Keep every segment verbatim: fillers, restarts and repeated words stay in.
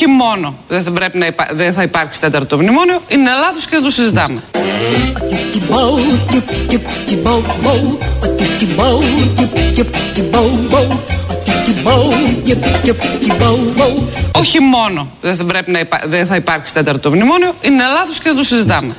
μόνο δεν θα, πρέπει να υπά... δεν θα υπάρξει τέταρτο μνημόνιο, είναι λάθος και δεν το συζητάμε. Όχι μόνο δεν θα, πρέπει να υπά... δεν θα υπάρξει τέταρτο μνημόνιο, είναι λάθος και δεν το συζητάμε.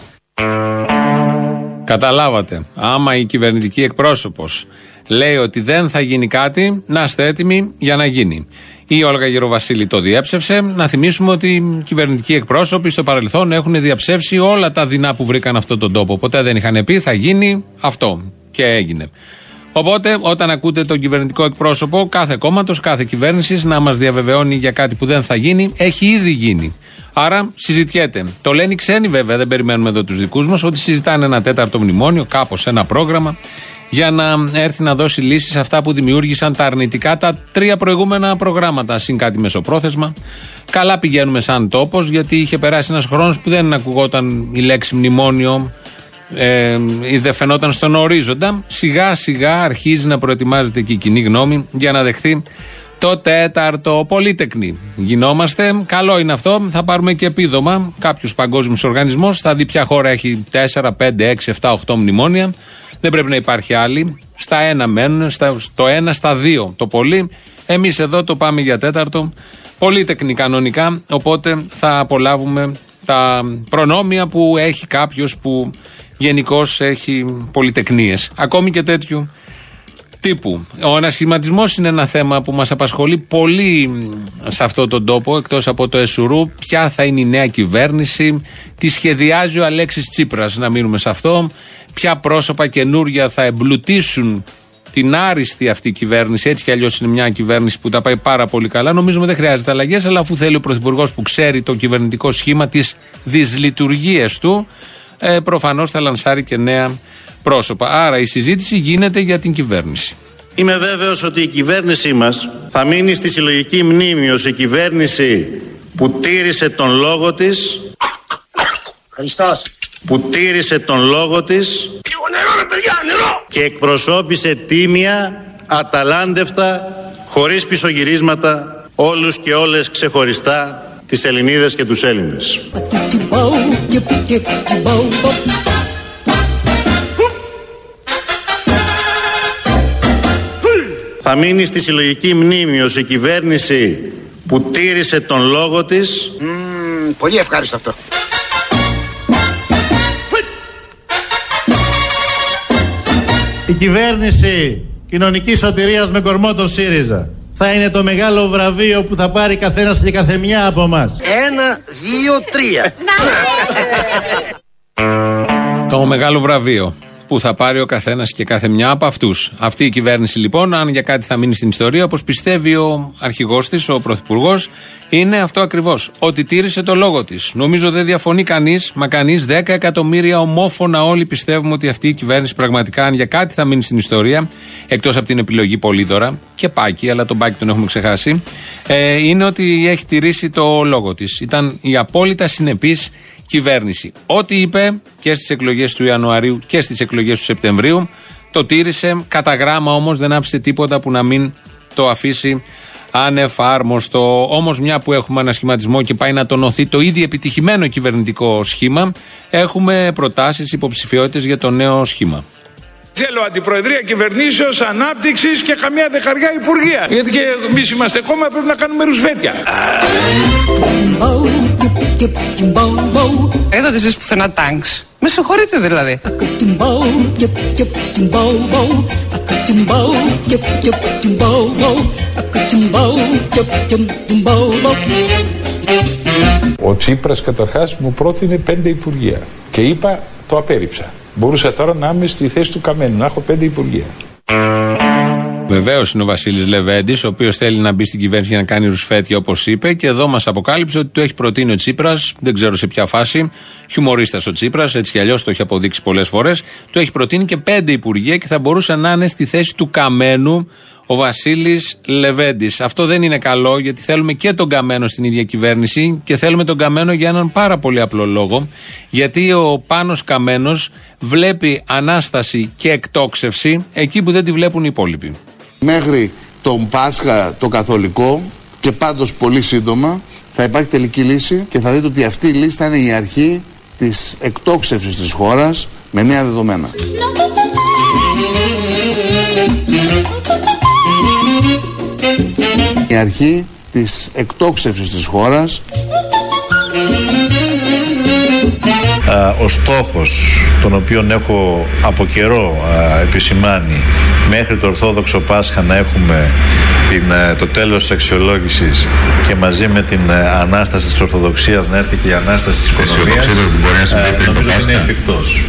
Καταλάβατε, άμα η κυβερνητική εκπρόσωπος λέει ότι δεν θα γίνει κάτι, να είστε έτοιμοι για να γίνει. Η Όλγα Γεροβασίλη το διέψευσε. Να θυμίσουμε ότι οι κυβερνητικοί εκπρόσωποι στο παρελθόν έχουν διαψεύσει όλα τα δεινά που βρήκαν αυτόν τον τόπο. Ποτέ δεν είχαν πει θα γίνει αυτό. Και έγινε. Οπότε, όταν ακούτε τον κυβερνητικό εκπρόσωπο κάθε κόμματος, κάθε κυβέρνησης να μας διαβεβαιώνει για κάτι που δεν θα γίνει, έχει ήδη γίνει. Άρα συζητιέται. Το λένε οι ξένοι βέβαια, δεν περιμένουμε εδώ τους δικούς μας, ότι συζητάνε ένα τέταρτο μνημόνιο, κάπως ένα πρόγραμμα, για να έρθει να δώσει λύσεις σε αυτά που δημιούργησαν τα αρνητικά τα τρία προηγούμενα προγράμματα, συν κάτι μεσοπρόθεσμα. Καλά πηγαίνουμε σαν τόπος, γιατί είχε περάσει ένας χρόνος που δεν ακουγόταν η λέξη μνημόνιο ε, ή δεν φαινόταν στον ορίζοντα. Σιγά σιγά αρχίζει να προετοιμάζεται και η κοινή γνώμη για να δεχθεί το τέταρτο. Πολύτεκνοι γινόμαστε. Καλό είναι αυτό. Θα πάρουμε και επίδομα. Κάποιος παγκόσμιος οργανισμός θα δει ποια χώρα έχει τέσσερα, πέντε, έξι, επτά, οκτώ μνημόνια. Δεν πρέπει να υπάρχει άλλη. Στα ένα μένουν, στα, στο ένα, στα δύο το πολύ. Εμείς εδώ το πάμε για τέταρτο. Πολύτεκνοι κανονικά. Οπότε θα απολαύουμε τα προνόμια που έχει κάποιος που γενικώς έχει πολυτεκνίες. Ακόμη και τέτοιου τύπου. Ο ανασχηματισμός είναι ένα θέμα που μας απασχολεί πολύ σε αυτόν τον τόπο, εκτός από το Εσουρού. Ποια θα είναι η νέα κυβέρνηση, τι σχεδιάζει ο Αλέξης Τσίπρας, να μείνουμε σε αυτό. Ποια πρόσωπα καινούρια θα εμπλουτίσουν την άριστη αυτή κυβέρνηση. Έτσι κι αλλιώς είναι μια κυβέρνηση που τα πάει πάρα πολύ καλά. Νομίζουμε δεν χρειάζεται αλλαγές, αλλά αφού θέλει ο Πρωθυπουργός που ξέρει το κυβερνητικό σχήμα, τις δυσλειτουργίες του, ε, προφανώς θα λανσάρει και νέα πρόσωπα. Άρα η συζήτηση γίνεται για την κυβέρνηση. Είμαι βέβαιος ότι η κυβέρνησή μας θα μείνει στη συλλογική μνήμη ως η κυβέρνηση που τήρησε τον λόγο της. Χριστός. Που τήρησε τον λόγο της. Λίγο νερό, ρε παιδιά, νερό. Και εκπροσώπησε τίμια, αταλάντευτα, χωρίς πισωγυρίσματα, όλους και όλες ξεχωριστά, τις Ελληνίδες και τους Έλληνες. Θα μείνει στη συλλογική μνήμη ως η κυβέρνηση που τήρησε τον λόγο της. Mm, πολύ ευχάριστο αυτό. Η κυβέρνηση κοινωνικής σωτηρίας με κορμό τον ΣΥΡΙΖΑ θα είναι το μεγάλο βραβείο που θα πάρει καθένας και καθεμιά από εμάς. Ένα, δύο, τρία. Το μεγάλο βραβείο που θα πάρει ο καθένας και κάθε μια από αυτούς. Αυτή η κυβέρνηση λοιπόν, αν για κάτι θα μείνει στην ιστορία, όπως πιστεύει ο αρχηγός της, ο πρωθυπουργός, είναι αυτό ακριβώς. Ότι τήρησε το λόγο της. Νομίζω δεν διαφωνεί κανείς, μα κανείς. Δέκα εκατομμύρια ομόφωνα όλοι πιστεύουμε ότι αυτή η κυβέρνηση πραγματικά, αν για κάτι θα μείνει στην ιστορία, εκτός από την επιλογή Πολύδωρα και Πάκη, αλλά τον Πάκη τον έχουμε ξεχάσει, ε, είναι ότι έχει τηρήσει το λόγο της. Ήταν η απόλυτα συνεπής κυβέρνηση. Ό,τι είπε και στις εκλογές του Ιανουαρίου και στις εκλογές του Σεπτεμβρίου το τήρησε κατά γράμμα, όμως δεν άφησε τίποτα που να μην το αφήσει ανεφάρμοστο. Όμως μια που έχουμε ανασχηματισμό και πάει να τονωθεί το ήδη επιτυχημένο κυβερνητικό σχήμα, έχουμε προτάσεις, υποψηφιότητες για το νέο σχήμα. Θέλω αντιπροεδρία κυβερνήσεως, ανάπτυξης και καμιά δεκαριά υπουργεία. Γιατί και εμείς είμαστε κόμμα, πρέπει να κάνουμε ρουσβέτια. Είδατε εσείς πουθενά τάγκς? Με συγχωρείτε δηλαδή. Ο Τσίπρας καταρχάς μου πρότεινε πέντε υπουργεία και είπα το απέρριψα. Μπορούσα τώρα να είμαι στη θέση του Καμένου, να έχω πέντε υπουργεία. Βεβαίως είναι ο Βασίλης Λεβέντης, ο οποίος θέλει να μπει στην κυβέρνηση για να κάνει ρουσφέτια, όπως είπε, και εδώ μας αποκάλυψε ότι το έχει προτείνει ο Τσίπρας, δεν ξέρω σε ποια φάση. Χιουμορίστας ο Τσίπρας, έτσι κι αλλιώς το έχει αποδείξει πολλές φορές. Το έχει προτείνει και πέντε υπουργεία και θα μπορούσε να είναι στη θέση του Καμένου ο Βασίλης Λεβέντης. Αυτό δεν είναι καλό, γιατί θέλουμε και τον Καμένο στην ίδια κυβέρνηση και θέλουμε τον Καμένο για έναν πάρα πολύ απλό λόγο. Γιατί ο Πάνος Καμένος βλέπει ανάσταση και εκτόξευση εκεί που δεν τη βλέπουν οι υπόλοιποι. Μέχρι τον Πάσχα το καθολικό και πάντως πολύ σύντομα θα θα υπάρχει τελική λύση και θα δείτε ότι αυτή η λύση θα είναι η αρχή της εκτόξευσης της χώρας με νέα δεδομένα. Η αρχή της εκτόξευσης της χώρας. Ο στόχος τον οποίον έχω από καιρό α, επισημάνει μέχρι το Ορθόδοξο Πάσχα να έχουμε την, το τέλος της αξιολόγησης και μαζί με την Ανάσταση της Ορθοδοξίας να έρθει και η Ανάσταση της οικονομίας, νομίζω ότι είναι εφικτός.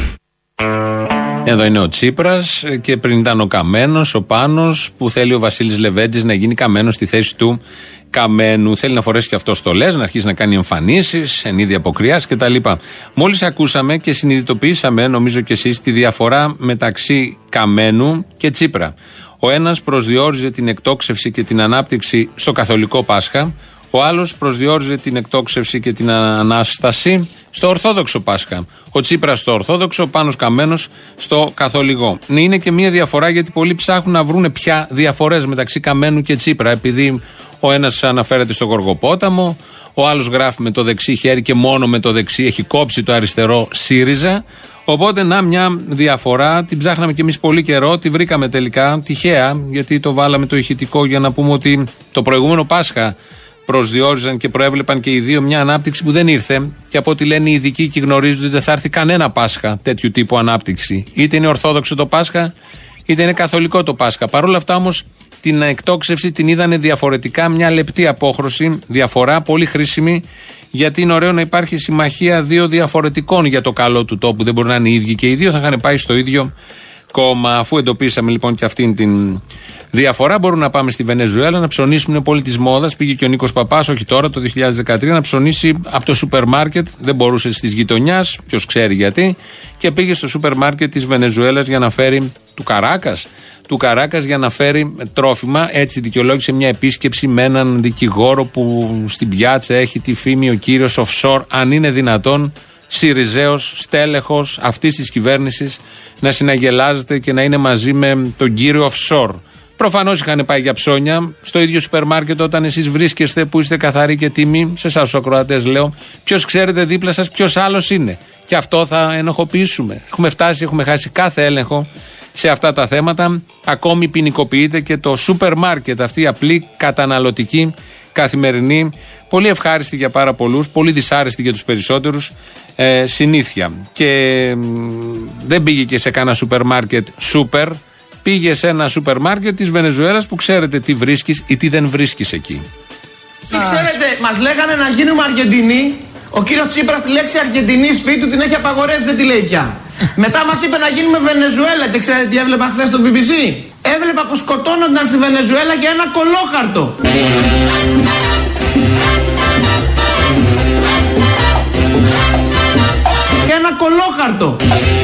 Εδώ είναι ο Τσίπρας και πριν ήταν ο Καμένος, ο Πάνος, που θέλει ο Βασίλης Λεβέντης να γίνει Καμένος στη θέση του Καμένου. Θέλει να φορέσει και αυτό στολές, να αρχίσει να κάνει εμφανίσεις, εν είδη αποκριάς κτλ. Μόλις ακούσαμε και συνειδητοποιήσαμε, νομίζω και εσείς, τη διαφορά μεταξύ Καμένου και Τσίπρα. Ο ένας προσδιορίζε την εκτόξευση και την ανάπτυξη στο καθολικό Πάσχα, ο άλλος προσδιορίζε την εκτόξευση και την Ανάσταση στο Ορθόδοξο Πάσχα. Ο Τσίπρας στο Ορθόδοξο, ο Πάνος Καμένος στο Καθολικό. Είναι και μία διαφορά, γιατί πολλοί ψάχνουν να βρουν πια διαφορές μεταξύ Καμένου και Τσίπρα, επειδή ο ένας αναφέρεται στο Γοργοπόταμο, ο άλλος γράφει με το δεξί χέρι και μόνο με το δεξί έχει κόψει το αριστερό ΣΥΡΙΖΑ. Οπότε να, μια διαφορά, την ψάχναμε κι εμείς πολύ καιρό, τη βρήκαμε τελικά τυχαία, γιατί το βάλαμε το ηχητικό για να πούμε ότι το προηγούμενο Πάσχα προσδιορίζαν και προέβλεπαν και οι δύο μια ανάπτυξη που δεν ήρθε, και από ό,τι λένε οι ειδικοί και γνωρίζουν ότι δεν θα έρθει κανένα Πάσχα τέτοιου τύπου ανάπτυξη. Είτε είναι Ορθόδοξο το Πάσχα, είτε είναι Καθολικό το Πάσχα. Παρ' όλα αυτά όμως την εκτόξευση την είδανε διαφορετικά, μια λεπτή απόχρωση, διαφορά πολύ χρήσιμη, γιατί είναι ωραίο να υπάρχει συμμαχία δύο διαφορετικών για το καλό του τόπου. Δεν μπορεί να είναι οι ίδιοι και οι δύο, θα είχαν πάει στο ίδιο κόμμα. Αφού εντοπίσαμε λοιπόν και αυτήν την διαφορά, μπορούμε να πάμε στη Βενεζουέλα να ψωνίσουμε. Είναι πολύ τη μόδα. Πήγε και ο Νίκος Παπάς, όχι τώρα, το δύο χιλιάδες δεκατρία, να ψωνίσει από το σούπερ μάρκετ. Δεν μπορούσε στις γειτονιάς, ποιος ξέρει γιατί. Και πήγε στο σούπερ μάρκετ της Βενεζουέλας για να φέρει του Καράκας. Του Καράκας για να φέρει τρόφιμα. Έτσι δικαιολόγησε μια επίσκεψη με έναν δικηγόρο που στην πιάτσα έχει τη φήμη ο κύριος offshore, αν είναι δυνατόν, Συριζέος, στέλεχος αυτής της κυβέρνησης, να συναγελάζεται και να είναι μαζί με τον κύριο offshore. Προφανώς είχαν πάει για ψώνια στο ίδιο σούπερ μάρκετ. Όταν εσείς βρίσκεστε που είστε καθαροί και τίμοι, σε εσάς τους ακροατές λέω, ποιος ξέρετε δίπλα σας ποιος άλλος είναι. Και αυτό θα ενοχοποιήσουμε. Έχουμε φτάσει, έχουμε χάσει κάθε έλεγχο σε αυτά τα θέματα. Ακόμη ποινικοποιείται και το σούπερ μάρκετ, αυτή η απλή καταναλωτική καθημερινή, πολύ ευχάριστη για πάρα πολλούς, πολύ δυσάρεστη για τους περισσότερους ε, συνήθεια. Και ε, δεν πήγε και σε κάνα σούπερ μάρκετ σούπερ, πήγε σε ένα σούπερ μάρκετ της Βενεζουέλας που ξέρετε τι βρίσκεις ή τι δεν βρίσκεις εκεί. Τι ξέρετε, μας λέγανε να γίνουμε Αργεντινοί. Ο κύριος Τσίπρας τη λέξη Αργεντινή σπίτι του την έχει απαγορεύσει, δεν τη λέει πια. Μετά μας είπε να γίνουμε Βενεζουέλα. Και ξέρετε τι έβλεπα χθες στο μπι μπι σι? Έβλεπα που σκοτώνονταν στη Βενεζουέλα για ένα κολόχαρτο. Για ένα κολόχαρτο.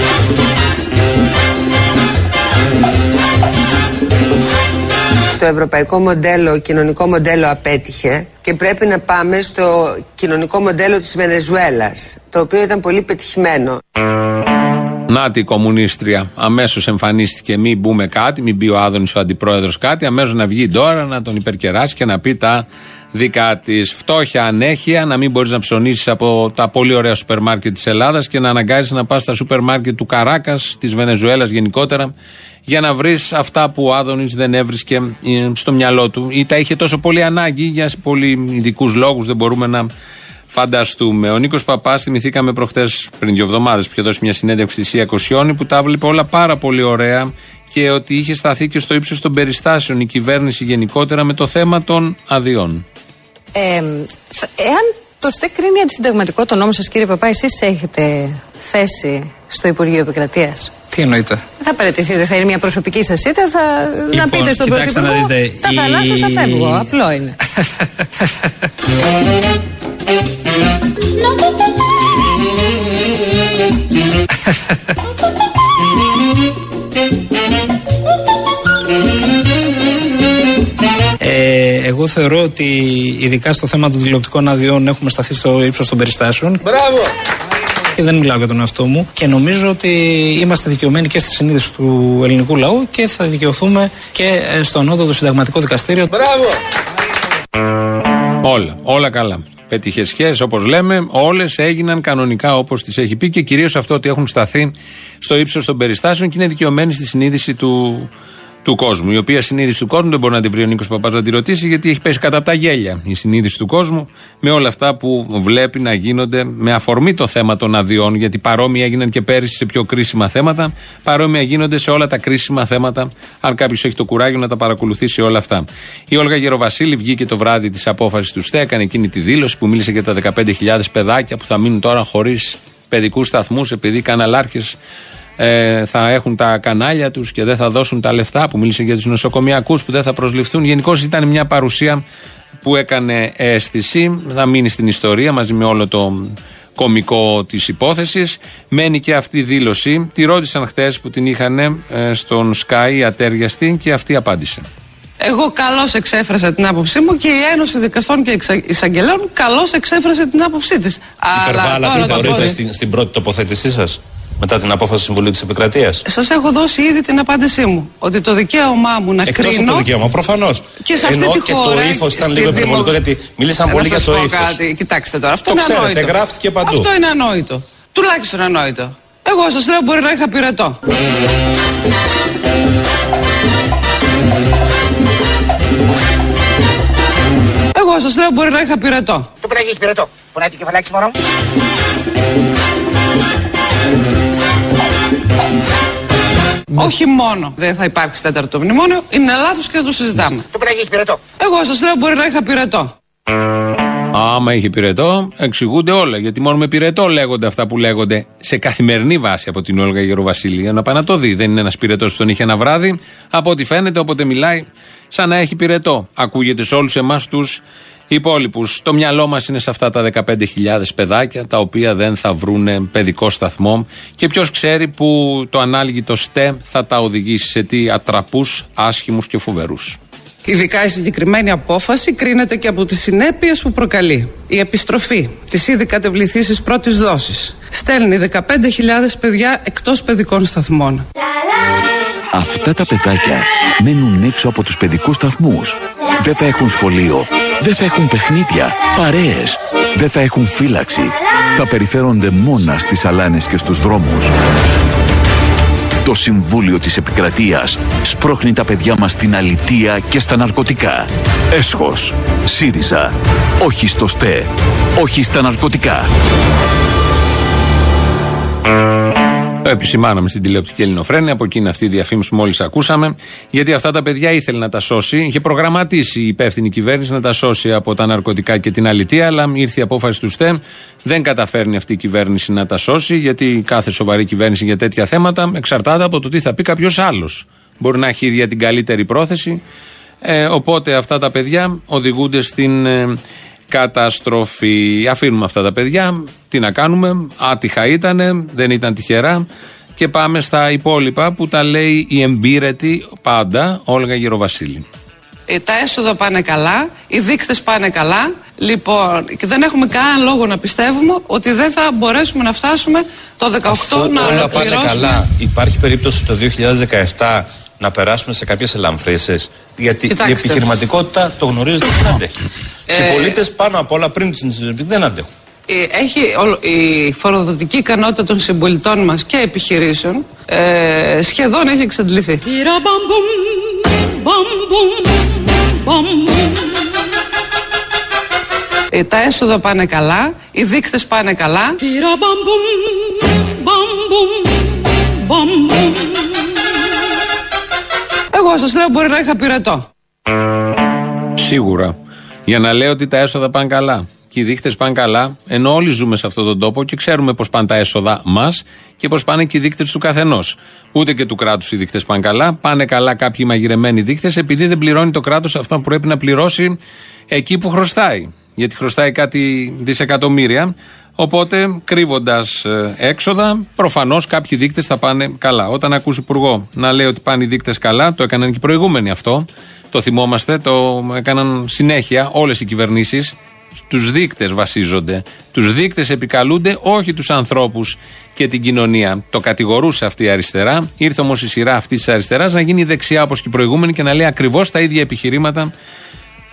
Το ευρωπαϊκό μοντέλο, κοινωνικό μοντέλο απέτυχε και πρέπει να πάμε στο κοινωνικό μοντέλο της Βενεζουέλας, το οποίο ήταν πολύ πετυχημένο. Νάτι η κομμουνίστρια. Αμέσως εμφανίστηκε. Μην μπούμε κάτι, μην μπει ο Άδωνης ο αντιπρόεδρος κάτι. Αμέσως να βγει τώρα να τον υπερκεράσει και να πει τα δικά της. Φτώχεια, ανέχεια, να μην μπορείς να ψωνίσεις από τα πολύ ωραία σούπερ μάρκετ της Ελλάδας και να αναγκάζεις να πας στα σούπερ μάρκετ του Καράκας, της Βενεζουέλας γενικότερα, για να βρεις αυτά που ο Άδωνης δεν έβρισκε στο μυαλό του ή τα είχε τόσο πολύ ανάγκη για πολύ ειδικούς λόγους, δεν μπορούμε να φανταστούμε. Ο Νίκος Παπάς, θυμηθήκαμε προχτές, πριν δύο εβδομάδες, που είχε δώσει μια συνέντευξη στη Σία Κοσιόνη, που τα βλέπει όλα πάρα πολύ ωραία και ότι είχε σταθεί και στο ύψος των περιστάσεων η κυβέρνηση γενικότερα με το θέμα των αδειών. Ε, εάν το ΣΤΕ κρίνει αντισυνταγματικό το νόμο σας, κύριε Παπά, εσείς έχετε θέση στο Υπουργείο Επικρατείας? Τι εννοείτε? Θα παραιτηθείτε, θα είναι μια προσωπική σας ήττα, θα λοιπόν, να πείτε στον Πρωθυπουργό να δείτε, τα η... θαλάσσια θα φεύγω, απλό είναι. Ε, εγώ θεωρώ ότι ειδικά στο θέμα των τηλεοπτικών αδειών έχουμε σταθεί στο ύψος των περιστάσεων. Μπράβο! Δεν μιλάω για τον εαυτό μου και νομίζω ότι είμαστε δικαιωμένοι και στη συνείδηση του ελληνικού λαού και θα δικαιωθούμε και στο ανώτατο συνταγματικό δικαστήριο. Μπράβο! Όλα, όλα καλά. πετυχεσιές, όπως λέμε, όλες έγιναν κανονικά όπως τις έχει πει και κυρίως αυτό ότι έχουν σταθεί στο ύψος των περιστάσεων και είναι δικαιωμένοι στη συνείδηση του, του κόσμου. Η οποία συνείδηση του κόσμου δεν μπορεί να την βρει ο Νίκος Παπάς να τη ρωτήσει, γιατί έχει πέσει κατά από τα γέλια η συνείδηση του κόσμου με όλα αυτά που βλέπει να γίνονται με αφορμή το θέμα των αδειών. Γιατί παρόμοια έγιναν και πέρυσι σε πιο κρίσιμα θέματα, παρόμοια γίνονται σε όλα τα κρίσιμα θέματα, αν κάποιος έχει το κουράγιο να τα παρακολουθήσει όλα αυτά. Η Όλγα Γεροβασίλη βγήκε το βράδυ της απόφασης του ΣΤΕ, έκανε εκείνη τη δήλωση που μίλησε για τα δεκαπέντε χιλιάδες παιδάκια που θα μείνουν τώρα χωρίς παιδικούς σταθμούς επειδή οι καναλάρχες Ε, θα έχουν τα κανάλια τους και δεν θα δώσουν τα λεφτά, που μίλησε για τους νοσοκομιακούς που δεν θα προσληφθούν. Γενικώς ήταν μια παρουσία που έκανε αίσθηση, θα μείνει στην ιστορία μαζί με όλο το κωμικό της υπόθεσης. Μένει και αυτή η δήλωση. Τη ρώτησαν χθες που την είχαν ε, στον Sky ατέριαστη και αυτή απάντησε. Εγώ καλώς εξέφρασα την άποψή μου και η Ένωση Δικαστών και Εισαγγελέων καλώς εξέφρασε την άποψή της. Υπερβάλλα, τι θεωρείτε στην, στην πρώτη τοποθέτησή σας μετά την απόφαση του Συμβουλίου της Επικρατείας? Σας έχω δώσει ήδη την απάντησή μου. Ότι το δικαίωμά μου να Εκτός κρίνω. Εκτός από το δικαίωμα, προφανώς. Και σε αυτή Ενώ τη και χώρα, το ύφος ήταν λίγο υπερβολικό, δημο... γιατί μίλησαν πολύ για το ύφος. Κοιτάξτε τώρα, αυτό το είναι ξέρετε, ανόητο. γράφτηκε παντού. Αυτό είναι ανόητο. Τουλάχιστον ανόητο. Εγώ σας λέω μπορεί να είχα πυρετό. Εγώ σας λέω μπορεί να είχα πυρετό. Του πεταγείς πυρετό. Πονάει το κεφαλάκι μωρό. Όχι μόνο δεν θα υπάρξει τέταρτο μνημόνιο, είναι λάθος και δεν το συζητάμε. Του πεταγείς πυρετό. Εγώ σας λέω μπορεί να είχα πυρετό. Άμα είχε πυρετό, εξηγούνται όλα. Γιατί μόνο με πυρετό λέγονται αυτά που λέγονται σε καθημερινή βάση από την Όλγα Γεροβασίλη. Για να πάει να το δει. Δεν είναι ένας πυρετός που τον είχε ένα βράδυ. Από ό,τι φαίνεται, όποτε μιλάει, σαν να έχει πυρετό. Ακούγεται σε όλους εμάς τους υπόλοιπους. Το μυαλό μας είναι σε αυτά τα δεκαπέντε χιλιάδες παιδάκια, τα οποία δεν θα βρούνε παιδικό σταθμό. Και ποιος ξέρει που το ανάλγητο ΣΤΕ θα τα οδηγήσει σε τι ατραπούς, άσχημους και φοβερούς. Ειδικά η συγκεκριμένη απόφαση κρίνεται και από τις συνέπειες που προκαλεί. Η επιστροφή της ήδη κατεβληθήσης πρώτης δόσης στέλνει δεκαπέντε χιλιάδες παιδιά εκτός παιδικών σταθμών. Αυτά τα παιδάκια μένουν έξω από τους παιδικούς σταθμούς. Δεν θα έχουν σχολείο, δεν θα έχουν παιχνίδια, παρέες, δεν θα έχουν φύλαξη. Θα περιφέρονται μόνα στις αλάνες και στους δρόμους. Το Συμβούλιο της Επικρατείας σπρώχνει τα παιδιά μας στην αλητεία και στα ναρκωτικά. Έσχος, ΣΥΡΙΖΑ, όχι στο ΣΤΕ, όχι στα ναρκωτικά. Το επισημάναμε στην τηλεοπτική Ελληνοφρένεια, από εκεί είναι αυτή η διαφήμιση που μόλις ακούσαμε, γιατί αυτά τα παιδιά ήθελε να τα σώσει, είχε προγραμματίσει η υπεύθυνη κυβέρνηση να τα σώσει από τα ναρκωτικά και την αλητεία, αλλά ήρθε η απόφαση του ΣΤΕ, δεν καταφέρνει αυτή η κυβέρνηση να τα σώσει, γιατί κάθε σοβαρή κυβέρνηση για τέτοια θέματα εξαρτάται από το τι θα πει κάποιος άλλος. Μπορεί να έχει ίδια την καλύτερη πρόθεση, ε, οπότε αυτά τα παιδιά οδηγούνται στην ε, καταστροφή. Αφήνουμε αυτά τα παιδιά, τι να κάνουμε, άτυχα ήτανε, δεν ήταν τυχερά και πάμε στα υπόλοιπα που τα λέει η εμπειρετή πάντα Όλγα Γεροβασίλη. Τα έσοδα πάνε καλά, οι δείκτες πάνε καλά, λοιπόν, και δεν έχουμε κανένα λόγο να πιστεύουμε ότι δεν θα μπορέσουμε να φτάσουμε το δεκαοκτώ Αφού να όλα πάνε καλά, υπάρχει περίπτωση το δύο χιλιάδες δεκαεπτά να περάσουμε σε κάποιες ελαμφρύσεις? Γιατί Κοιτάξτε. η επιχειρηματικότητα, το γνωρίζετε, δεν αντέχει. Ε, και οι πολίτες πάνω απ' όλα πριν την συνειδητοποιή δεν αντέχουν. Έχει η φοροδοτική ικανότητα των συμπολιτών μας και επιχειρήσεων ε, σχεδόν έχει εξαντληθεί. Ε, τα έσοδα πάνε καλά, οι δείκτες πάνε καλά. Εγώ σας λέω μπορεί να είχα πυρετό. Σίγουρα. Για να λέω ότι τα έσοδα πάνε καλά και οι δείκτες πάνε καλά, ενώ όλοι ζούμε σε αυτόν τον τόπο και ξέρουμε πώς πάνε τα έσοδα μας και πώς πάνε και οι δείκτες του καθενός. Ούτε και του κράτους οι δείκτες πάνε καλά. Πάνε καλά κάποιοι μαγειρεμένοι δείκτες, επειδή δεν πληρώνει το κράτος αυτό που πρέπει να πληρώσει εκεί που χρωστάει. Γιατί χρωστάει κάτι δισεκατομμύρια. Οπότε, κρύβοντας έξοδα, προφανώς κάποιοι δείκτες θα πάνε καλά. Όταν ακούσει υπουργό να λέει ότι πάνε οι δείκτες καλά, το έκαναν και οι προηγούμενοι αυτό. Το θυμόμαστε, το έκαναν συνέχεια όλες οι κυβερνήσεις. Στους δείκτες βασίζονται. Τους δείκτες επικαλούνται, όχι τους ανθρώπους και την κοινωνία. Το κατηγορούσε αυτή η αριστερά. Ήρθε όμως η σειρά αυτή της αριστεράς να γίνει δεξιά όπως και οι προηγούμενοι και να λέει ακριβώς τα ίδια επιχειρήματα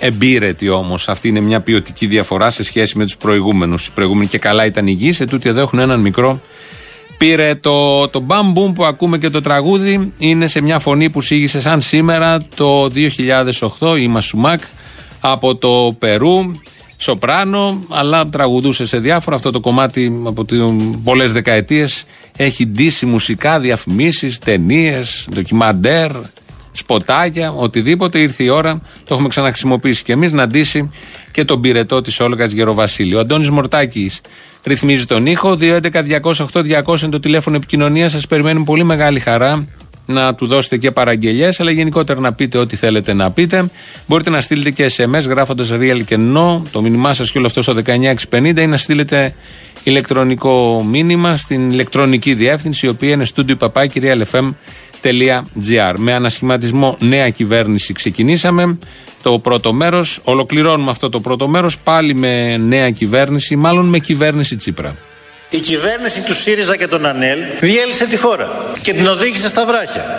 εμπείρετοι όμως. Αυτή είναι μια ποιοτική διαφορά σε σχέση με τους προηγούμενους. Οι προηγούμενοι και καλά ήταν υγιείς, σε τούτοι εδώ έχουν έναν μικρό πυρετό. Το μπαμπούμ που ακούμε και το τραγούδι είναι σε μια φωνή που σήγησε σαν σήμερα το δύο χιλιάδες οκτώ, η Μασουμάκ από το Περού. Σοπράνο, αλλά τραγουδούσε σε διάφορα. Αυτό το κομμάτι από πολλές δεκαετίες έχει ντύσει μουσικά, διαφημίσεις, ταινίες, ντοκιμαντέρ, σποτάκια, οτιδήποτε. Ήρθε η ώρα, το έχουμε ξαναχρησιμοποιήσει κι εμείς, να ντύσει και τον πυρετό της Όλγας Γεροβασίλη. Ο Αντώνης Μορτάκης ρυθμίζει τον ήχο. δύο έντεκα διακόσια οκτώ διακόσια είναι το τηλέφωνο επικοινωνίας. Σας περιμένουμε πολύ μεγάλη χαρά να του δώσετε και παραγγελιές, αλλά γενικότερα να πείτε ό,τι θέλετε να πείτε. Μπορείτε να στείλετε και ες εμ ες γράφοντας real και no, το μήνυμά σας και όλο αυτό στο δεκαεννιά εξακόσια πενήντα, ή να στείλετε ηλεκτρονικό μήνυμα στην ηλεκτρονική διεύθυνση, η οποία είναι studio παπάκι real εφ εμ τελεία τζι άρ. Με ανασχηματισμό νέα κυβέρνηση ξεκινήσαμε το πρώτο μέρος. Ολοκληρώνουμε αυτό το πρώτο μέρος πάλι με νέα κυβέρνηση, μάλλον με κυβέρνηση Τσίπρα. Η κυβέρνηση του ΣΥΡΙΖΑ και των ΑΝΕΛ διέλυσε τη χώρα και την οδήγησε στα βράχια.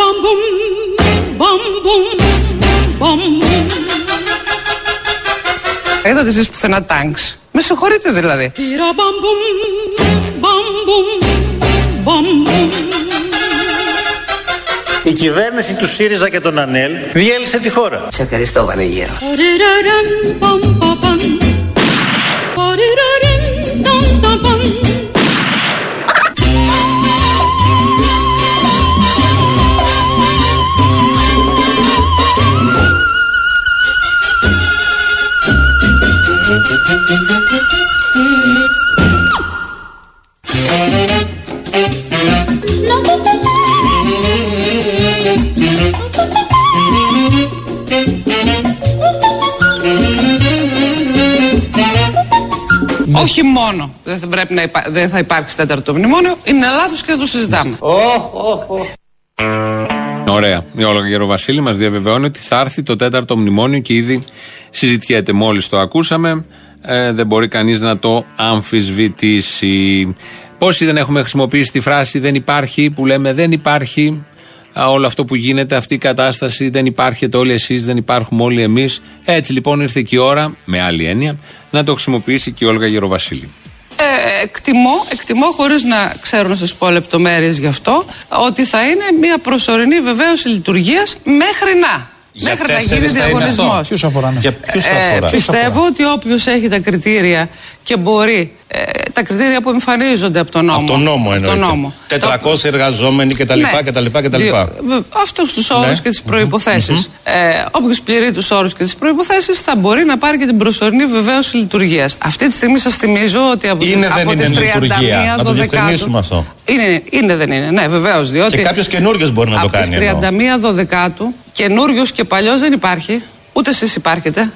Είδατε εσείς πουθενά τάγκς? Με συγχωρείτε δηλαδή. Η κυβέρνηση του ΣΥΡΙΖΑ και των ΑΝΕΛ διέλυσε τη χώρα. Σε ευχαριστώ, Βανεγέρο. Όχι μόνο δεν θα, πρέπει να υπά... δεν θα υπάρξει τέταρτο μνημόνιο, είναι λάθος και δεν το συζητάμε. Oh, oh, oh. Ωραία. Η Όλγα Γεροβασίλη μας διαβεβαιώνει ότι θα έρθει το τέταρτο μνημόνιο και ήδη συζητιέται. Μόλις το ακούσαμε, ε, δεν μπορεί κανείς να το αμφισβητήσει. Πόσοι δεν έχουμε χρησιμοποιήσει τη φράση «δεν υπάρχει», που λέμε «δεν υπάρχει». Όλο αυτό που γίνεται, αυτή η κατάσταση, δεν υπάρχετε όλοι εσείς, δεν υπάρχουμε όλοι εμείς. Έτσι λοιπόν ήρθε και η ώρα, με άλλη έννοια, να το χρησιμοποιήσει και η Όλγα Γεροβασίλη. Ε, εκτιμώ, εκτιμώ χωρίς να ξέρω να σας πω λεπτομέρειες γι' αυτό, ότι θα είναι μια προσωρινή βεβαίωση λειτουργίας μέχρι να. Για μέχρι να γίνει διαγωνισμός. Ποιους αφορά, ναι. Για ποιους αφορά. Ε, πιστεύω ότι όποιος έχει τα κριτήρια και μπορεί, ε, τα κριτήρια που εμφανίζονται από τον νόμο. Από τον νόμο εννοείται. τετρακόσιοι το... εργαζόμενοι κτλ. Ναι. κτλ, κτλ. Αυτούς τους όρους, ναι, και τις προϋποθέσεις. Mm-hmm. Ε, όποιος πληρεί τους όρους και τις προϋποθέσεις θα μπορεί να πάρει και την προσωρινή βεβαίωση λειτουργίας. Αυτή τη στιγμή σας θυμίζω ότι από, είναι, από δεν τις είναι τριάντα μία να το διευκρινίσουμε αυτό. Είναι, είναι, δεν είναι. Ναι, βεβαίως. Διότι και κάποιος καινούριος μπορεί να το κάνει. Από τις τριάντα μία Δωδεκάτου καινούριος και παλιός δεν υπάρχει. Ούτε εσείς υπάρχετε.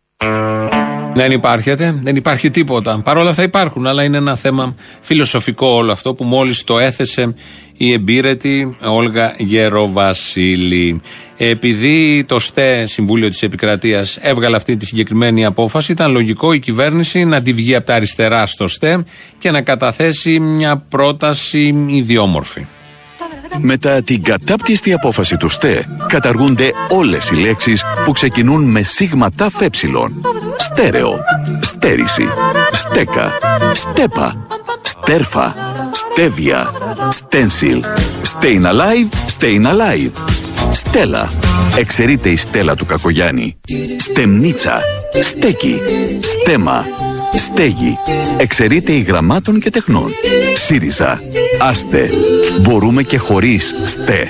Δεν υπάρχετε, δεν υπάρχει τίποτα. Παρ' όλα αυτά υπάρχουν, αλλά είναι ένα θέμα φιλοσοφικό όλο αυτό που μόλις το έθεσε η εμπείρετη Όλγα Γεροβασίλη. Επειδή το ΣΤΕ, Συμβούλιο της Επικρατείας, έβγαλε αυτή τη συγκεκριμένη απόφαση, ήταν λογικό η κυβέρνηση να τη βγει από τα αριστερά στο ΣΤΕ και να καταθέσει μια πρόταση ιδιόμορφη. Μετά την κατάπτυστη απόφαση του ΣΤΕ, καταργούνται όλες οι λέξεις που ξεκινούν με σίγμα ταφ έψιλον. Στέρεο, στέρηση, στέκα, στέπα, στέρφα, στέβια, στένσιλ, staying alive, staying alive. Στέλλα, εξαιρείται η Στέλλα του Κακογιάννη. Στεμνίτσα, στέκι, στέμα, στέγη, εξαιρείται η Γραμμάτων και Τεχνών. ΣΥΡΙΖΑ, άστε, μπορούμε και χωρίς ΣΤΕ.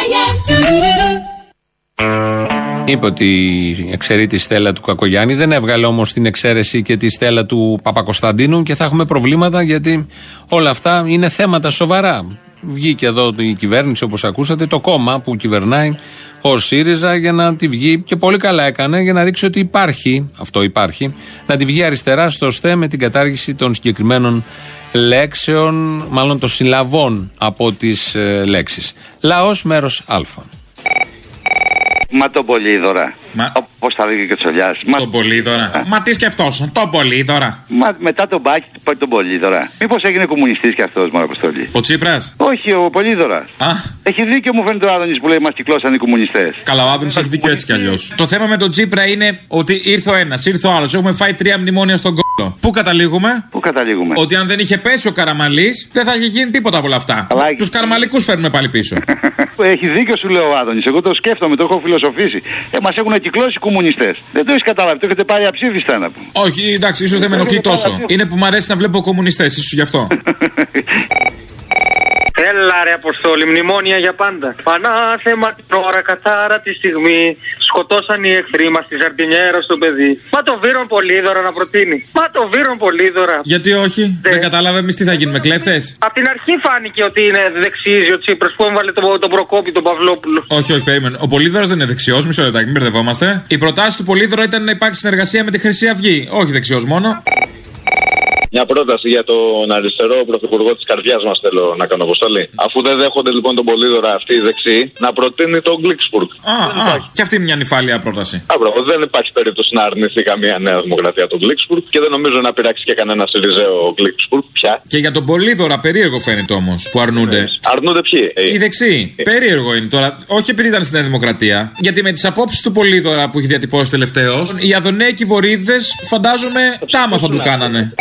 Είπε ότι εξαιρείται η Στέλλα του Κακογιάννη, δεν έβγαλε όμως την εξαίρεση και τη Στέλλα του Παπακοσταντίνου και θα έχουμε προβλήματα, γιατί όλα αυτά είναι θέματα σοβαρά. Βγήκε εδώ η κυβέρνηση, όπως ακούσατε, το κόμμα που κυβερνάει, ο ΣΥΡΙΖΑ, για να τη βγει, και πολύ καλά έκανε, για να δείξει ότι υπάρχει, αυτό υπάρχει, να τη βγει αριστερά στο ΣΤΕ με την κατάργηση των συγκεκριμένων λέξεων, μάλλον των συλλαβών από τις ε, λέξεις. Λαός, μέρος Α. Μα το Πολύδωρα. Μα... Πώς θα δει και ο Τσολιάς. Τον Πολύδωρα. Α. Μα τι σκεφτόσουν, τον Πολύδωρα. Μα μετά τον Μπάκη πάει τον Πολύδωρα. Μήπως έγινε κομμουνιστής κι αυτός, μόνο Αποστολή. Ο Τσίπρας. Όχι, ο Πολύδωρας. Α. Έχει δίκιο, μου φαίνεται ο Άδωνης που λέει μας κυκλώσαν οι κομμουνιστές. Καλά, ο Άδωνης έχει δίκιο έτσι κι αλλιώς. Το θέμα με τον Τσίπρα είναι ότι ήρθε ο ένας, ήρθε ο άλλος. Έχουμε φάει τρία μνημόνια στον κόλλο. Πού καταλήγουμε? Πού καταλήγουμε? Ότι αν δεν είχε πέσει ο Καραμαλής, δεν θα είχε γίνει τίποτα από όλα αυτά. Like. Τους καραμαλικούς φέρνουμε πάλι πίσω. Έχει δίκιο, σου λέει ο Άδωνης. Εγώ το σκέφτομαι, το έχω φιλοσοφήσει. Ε, μας έχουν κυκλώσει οι κομμουνιστές. Δεν το έχεις καταλάβει, το έχετε πάρει αψήφιστα να πω. Όχι, εντάξει, ίσως δεν με ενοχλεί τόσο. Είναι που μου αρέσει να βλέπω κομμουνιστές, ίσως γι' αυτό. Έλα ρε Αποστόλη, μνημόνια για πάντα. Πανάθεμα την ώρα, κατάρα τη στιγμή. Σκοτώσαν οι εχθροί μας τη Ζαρτινιέρα στο παιδί. Μα το Βύρον Πολύδωρα να προτείνει. Μα το Βύρον Πολύδωρα. Γιατί όχι, Δε. δεν κατάλαβε εμείς τι θα γίνουμε, κλέφτες. Απ' την αρχή φάνηκε ότι είναι δεξιής ο Τσίπρας που έβαλε τον, τον Προκόπη, τον Παυλόπουλο. Όχι, όχι, περίμενε. Ο Πολύδωρας δεν είναι δεξιός, μισό λεπτάκι, μην μπερδευόμαστε. Η προτάση του Πολύδωρα ήταν να υπάρξει συνεργασία με τη Χρυσή Αυγή. Όχι δεξιός μόνο. Μια πρόταση για τον αριστερό πρωθυπουργό της καρδιάς μας θέλω να κάνω, Αποστολή. Αφού δεν δέχονται λοιπόν τον Πολύδωρα αυτοί οι δεξιοί, να προτείνει τον Γκλίξπουργκ. Α, α, και αυτή είναι μια νυφάλια πρόταση. Αύριο, δεν υπάρχει περίπτωση να αρνηθεί καμία Νέα Δημοκρατία τον Γκλίξπουργκ και δεν νομίζω να πειράξει και κανένα Συριζέο Γκλίξπουργκ πια. Και για τον Πολύδωρα περίεργο φαίνεται όμως που αρνούνται. Ε, αρνούνται ποιοι? Οι δεξιοί. Ε. Περίεργο είναι τώρα. Όχι επειδή ήταν στη Νέα Δημοκρατία. Γιατί με τις απόψεις του Πολύδωρα που έχει διατυπώσει τελευταίως, οι Αδωνέικοι βορίδες φαντάζομαι τάμα θα του κάνανε.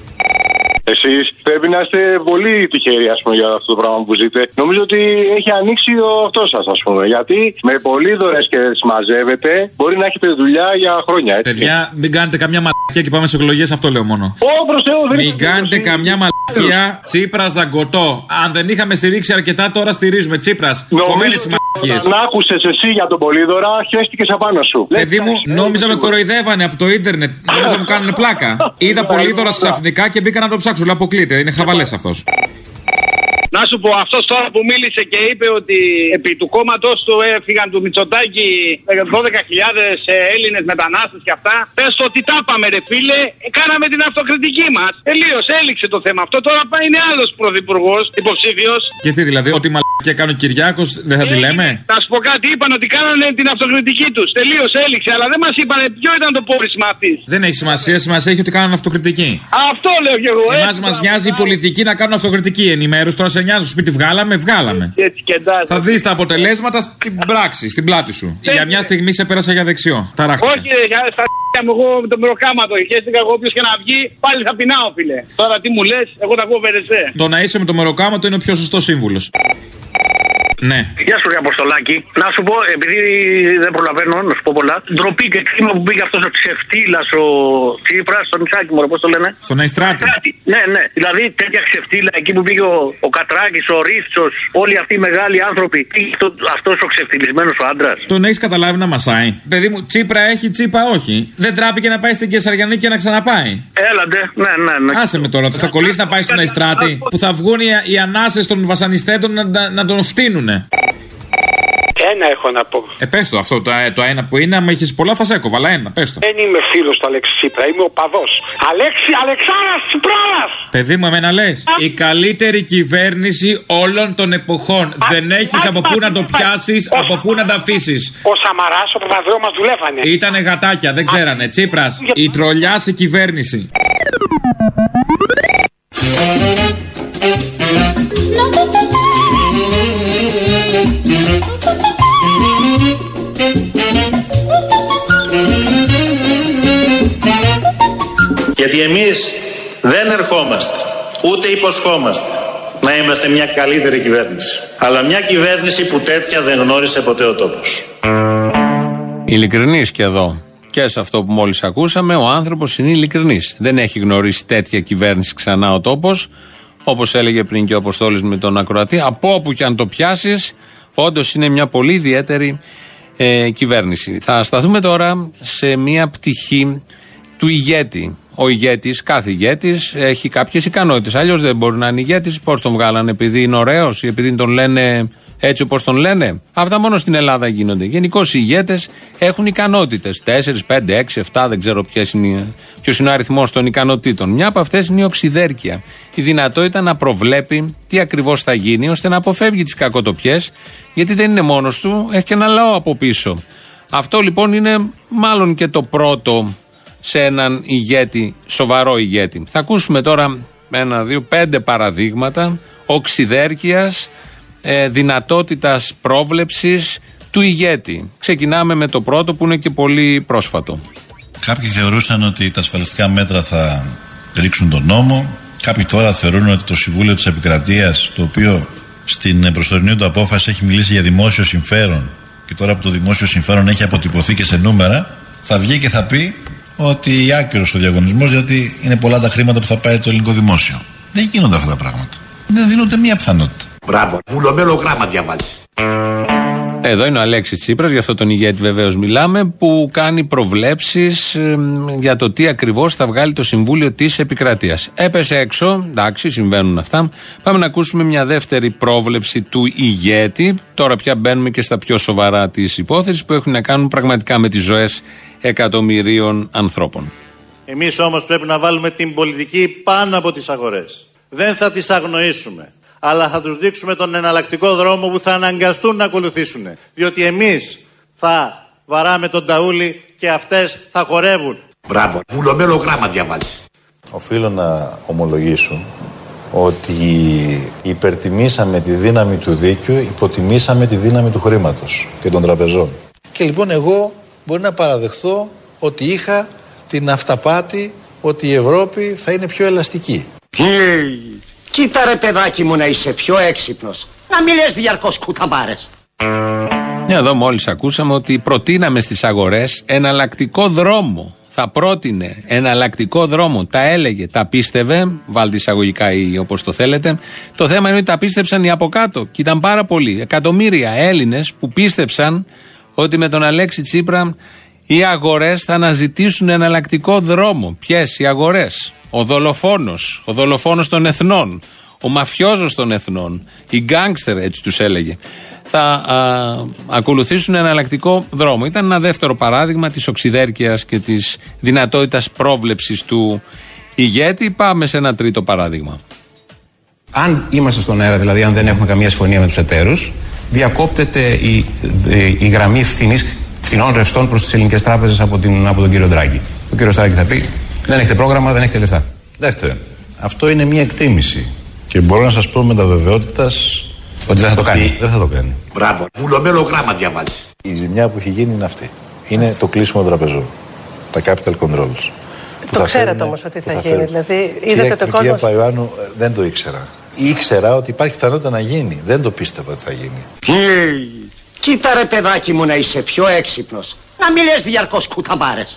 Εσείς πρέπει να είστε πολύ τυχεροί, ας πούμε, για αυτό το πράγμα που ζείτε. Νομίζω ότι έχει ανοίξει ο αυτό σας, ας πούμε. Γιατί με Πολύδωρες και συμμαζεύετε μπορεί να έχετε δουλειά για χρόνια. Έτσι. Παιδιά, μην κάνετε καμιά μαλακία και πάμε σε εκλογές, αυτό λέω μόνο. Ω, προς Θεού, δεν μην κάνετε καμιά μαλακία. Τσίπρας δαγκωτό. Αν δεν είχαμε στηρίξει αρκετά, τώρα στηρίζουμε. Τσίπρας. Κομμένες μαλακίες. Να άκουσες εσύ για τον Πολύδωρα, χέστηκες απάνω σου. Παιδί μου, νόμιζα με κοροϊδεύανε από το ίντερνετ. Νόμιζα μου κάνουν πλάκα. Είδα Πολύδωρα ξαφνικά και μπήκα να το ψάξω. Λέω αποκλείται, είναι χαβαλές αυτός. Να σου πω, αυτός τώρα που μίλησε και είπε ότι επί του κόμματος του έφυγαν του Μητσοτάκη δώδεκα χιλιάδες Έλληνες μετανάστες και αυτά. Πες το ότι τα πάμε ρε φίλε, κάναμε την αυτοκριτική μας. Τελείωσε, έληξε το θέμα. Αυτό τώρα πάει είναι άλλος πρωθυπουργός, υποψήφιος. Και τι δηλαδή, ότι μαλακία κάνει ο Κυριάκος, δεν θα ε, τη λέμε. Να σου πω κάτι, είπαν ότι κάνανε την αυτοκριτική τους. Τελείωσε, έληξε, αλλά δεν μας είπαν ποιο ήταν το πόρισμα αυτής. Δεν έχει σημασία, σημασία έχει ότι κάνανε αυτοκριτική. Αυτό λέω κι εγώ. Εμάς μας νοιάζει η πολιτική να κάνουν αυτοκριτική ενημέρωση. Τώρα σε νοιάζει στο σπίτι βγάλαμε, βγάλαμε. Έτσι και εντάξει. Θα δεις τα αποτελέσματα στην πράξη, στην πλάτη σου. Έτσι. Για μια στιγμή σε πέρασα για δεξιό. Ταράχτηκα. Όχι, για στα μου εγώ με τον μεροκάματο. Χαίστηκα εγώ όποιος και να βγει, πάλι θα πεινάω, φίλε. Τώρα τι μου λες, εγώ τα ακούω βερεσέ. Το να είσαι με το μεροκάματο είναι ο πιο σωστό σύμβουλος. Ναι. Γεια σου, ρε Αποστολάκη. Να σου πω, επειδή δεν προλαβαίνω να σου πω πολλά, ντροπή και κρίμα που πήγε αυτός ο ξεφτύλας ο Τσίπρας, στο νησάκι μου, πώς το λένε. Στον Αϊστράτη. Ναι, ναι. Δηλαδή τέτοια ξεφτύλα εκεί που πήγε ο, ο Κατράκης, ο Ρίφτσος, όλοι αυτοί οι μεγάλοι άνθρωποι. Αυτός ο ξεφτυλισμένος ο άντρας. Τον έχεις καταλάβει να μασάει. Παιδί μου, Τσίπρα έχει, Τσίπα όχι. Δεν τράπηκε να πάει στην Κεσαριανή και να ξαναπάει. Έλαντε, ναι, ναι, ναι. Άσε με τώρα, θα κολλήσει να πάει στον Αϊστράτη που θα βγουν οι, οι ανάσες των βασανιστέντων να, να, να τον φτύνουνε. Ένα έχω να πω. Ε, πες το αυτό, το, το ένα που είναι, άμα έχεις πολλά θα σε έκοβα, αλλά ένα, πες το. Δεν είμαι φίλος του Αλέξη Τσίπρα, είμαι ο παδός. Αλέξη, Αλεξάνδρας Τσιπράς! Παιδί μου, εμένα λες. Α. Η καλύτερη κυβέρνηση όλων των εποχών. Α. Δεν έχεις α, από πού να το πιάσεις, ο, από πού να τα αφήσεις. Ο Σαμαράς, ο Παπαδρέο μας δουλεύανε. Ήτανε γατάκια, δεν ξέρανε. Τσίπρας, η τρολιά σε κυβέρνηση. Γιατί εμείς δεν ερχόμαστε, ούτε υποσχόμαστε να είμαστε μια καλύτερη κυβέρνηση. Αλλά μια κυβέρνηση που τέτοια δεν γνώρισε ποτέ ο τόπος. Ειλικρινής και εδώ. Και σε αυτό που μόλις ακούσαμε, ο άνθρωπος είναι ειλικρινής. Δεν έχει γνωρίσει τέτοια κυβέρνηση ξανά ο τόπος. Όπως έλεγε πριν και ο Αποστόλης με τον ακροατή, από όπου και αν το πιάσεις, όντως είναι μια πολύ ιδιαίτερη ε, κυβέρνηση. Θα σταθούμε τώρα σε μια πτυχή του ηγέτη. Ο ηγέτης, κάθε ηγέτης έχει κάποιες ικανότητες. Αλλιώς δεν μπορεί να είναι ηγέτης. Πώς τον βγάλανε, επειδή είναι ωραίος ή επειδή τον λένε έτσι όπως τον λένε. Αυτά μόνο στην Ελλάδα γίνονται. Γενικώς οι ηγέτες έχουν ικανότητες. τέσσερα, πέντε, έξι, επτά, δεν ξέρω ποιος είναι, ποιος είναι ο αριθμός των ικανοτήτων. Μια από αυτές είναι η οξυδέρκεια. Η δυνατότητα να προβλέπει τι ακριβώς θα γίνει ώστε να αποφεύγει τις κακοτοπιές, γιατί δεν είναι μόνος του, έχει και ένα λαό από πίσω. Αυτό λοιπόν είναι μάλλον και το πρώτο σε έναν ηγέτη, σοβαρό ηγέτη. Θα ακούσουμε τώρα ένα, δύο, πέντε παραδείγματα οξυδέρκειας, ε, δυνατότητας πρόβλεψης του ηγέτη. Ξεκινάμε με το πρώτο που είναι και πολύ πρόσφατο. Κάποιοι θεωρούσαν ότι τα ασφαλιστικά μέτρα θα ρίξουν τον νόμο. Κάποιοι τώρα θεωρούν ότι το Συμβούλιο της Επικρατείας, το οποίο στην προσωρινή του απόφαση έχει μιλήσει για δημόσιο συμφέρον και τώρα που το δημόσιο συμφέρον έχει αποτυπωθεί και σε νούμερα, θα βγει και θα πει ότι άκυρος ο διαγωνισμός, γιατί είναι πολλά τα χρήματα που θα πάει το ελληνικό δημόσιο. Δεν γίνονται αυτά τα πράγματα. Δεν δίνονται μία πιθανότητα. Μπράβο, βουλωμένο γράμμα διαβάζεις. Εδώ είναι ο Αλέξης Τσίπρας, για αυτό τον ηγέτη βεβαίως μιλάμε, που κάνει προβλέψεις ε, για το τι ακριβώς θα βγάλει το Συμβούλιο της Επικρατείας. Έπεσε έξω, εντάξει, συμβαίνουν αυτά. Πάμε να ακούσουμε μια δεύτερη πρόβλεψη του ηγέτη. Τώρα πια μπαίνουμε και στα πιο σοβαρά της υπόθεσης που έχουν να κάνουν πραγματικά με τις ζωές εκατομμυρίων ανθρώπων. Εμείς όμως πρέπει να βάλουμε την πολιτική πάνω από τις αγορές. Δεν θα τις αγνοήσουμε, αλλά θα τους δείξουμε τον εναλλακτικό δρόμο που θα αναγκαστούν να ακολουθήσουν. Διότι εμείς θα βαράμε τον ταούλι και αυτές θα χορεύουν. Μπράβο, βουλωμένο γράμμα διαβάζεις. Οφείλω να ομολογήσω ότι υπερτιμήσαμε τη δύναμη του δίκαιου, υποτιμήσαμε τη δύναμη του χρήματος και των τραπεζών. Και λοιπόν εγώ μπορεί να παραδεχθώ ότι είχα την αυταπάτη ότι η Ευρώπη θα είναι πιο ελαστική. Κοίτα ρε παιδάκι μου να είσαι πιο έξυπνος. Να μην λες διαρκώς κουταμπάρες. Εδώ μόλις ακούσαμε ότι προτείναμε στις αγορές εναλλακτικό δρόμο. Θα πρότεινε εναλλακτικό δρόμο. Τα έλεγε, τα πίστευε. Βάλτε εισαγωγικά ή όπως το θέλετε. Το θέμα είναι ότι τα πίστεψαν οι από κάτω. Και ήταν πάρα πολλοί. Εκατομμύρια Έλληνες που πίστεψαν ότι με τον Αλέξη Τσίπρα οι αγορές θα αναζητήσουν εναλλακτικό δρόμο. Ποιες οι αγορές? Ο δολοφόνος, ο δολοφόνος των εθνών, ο μαφιόζος των εθνών, οι γκάνγκστερ, έτσι τους έλεγε, θα α, ακολουθήσουν εναλλακτικό δρόμο. Ήταν ένα δεύτερο παράδειγμα της οξυδέρκειας και της δυνατότητας πρόβλεψης του ηγέτη. Πάμε σε ένα τρίτο παράδειγμα. Αν είμαστε στον αέρα, δηλαδή αν δεν έχουμε καμία συμφωνία με τους εταίρους, διακόπτεται η, η, η γραμμή φθηνής, φθηνών ρευστών προς τις ελληνικές τράπεζες από, την, από τον κύριο Ντράγκη. Ο κύριος Ντράγκη θα πει: δεν έχετε πρόγραμμα, δεν έχετε λεφτά. Δεύτερον, αυτό είναι μια εκτίμηση. Και μπορώ να σας πω με τα βεβαιότητας ότι δεν θα το κάνει. Δεν θα το κάνει. Μπράβο, βουλωμένο γράμμα διαβάζεις. Η ζημιά που έχει γίνει είναι αυτή. Είναι Άς. το κλείσιμο τραπεζών. Τα capital controls. Το ξέρατε όμως ότι θα, θα γίνει. Δηλαδή, είδατε το κόσμο. Κυρία Παϊωάννου, δεν το ήξερα. Ήξερα ότι υπάρχει πιθανότητα να γίνει. Δεν το πίστευα ότι θα γίνει. Κοίτα ρε παιδάκι μου να είσαι πιο έξυπνος. Να μην λες διαρκώς κουταμπάρες.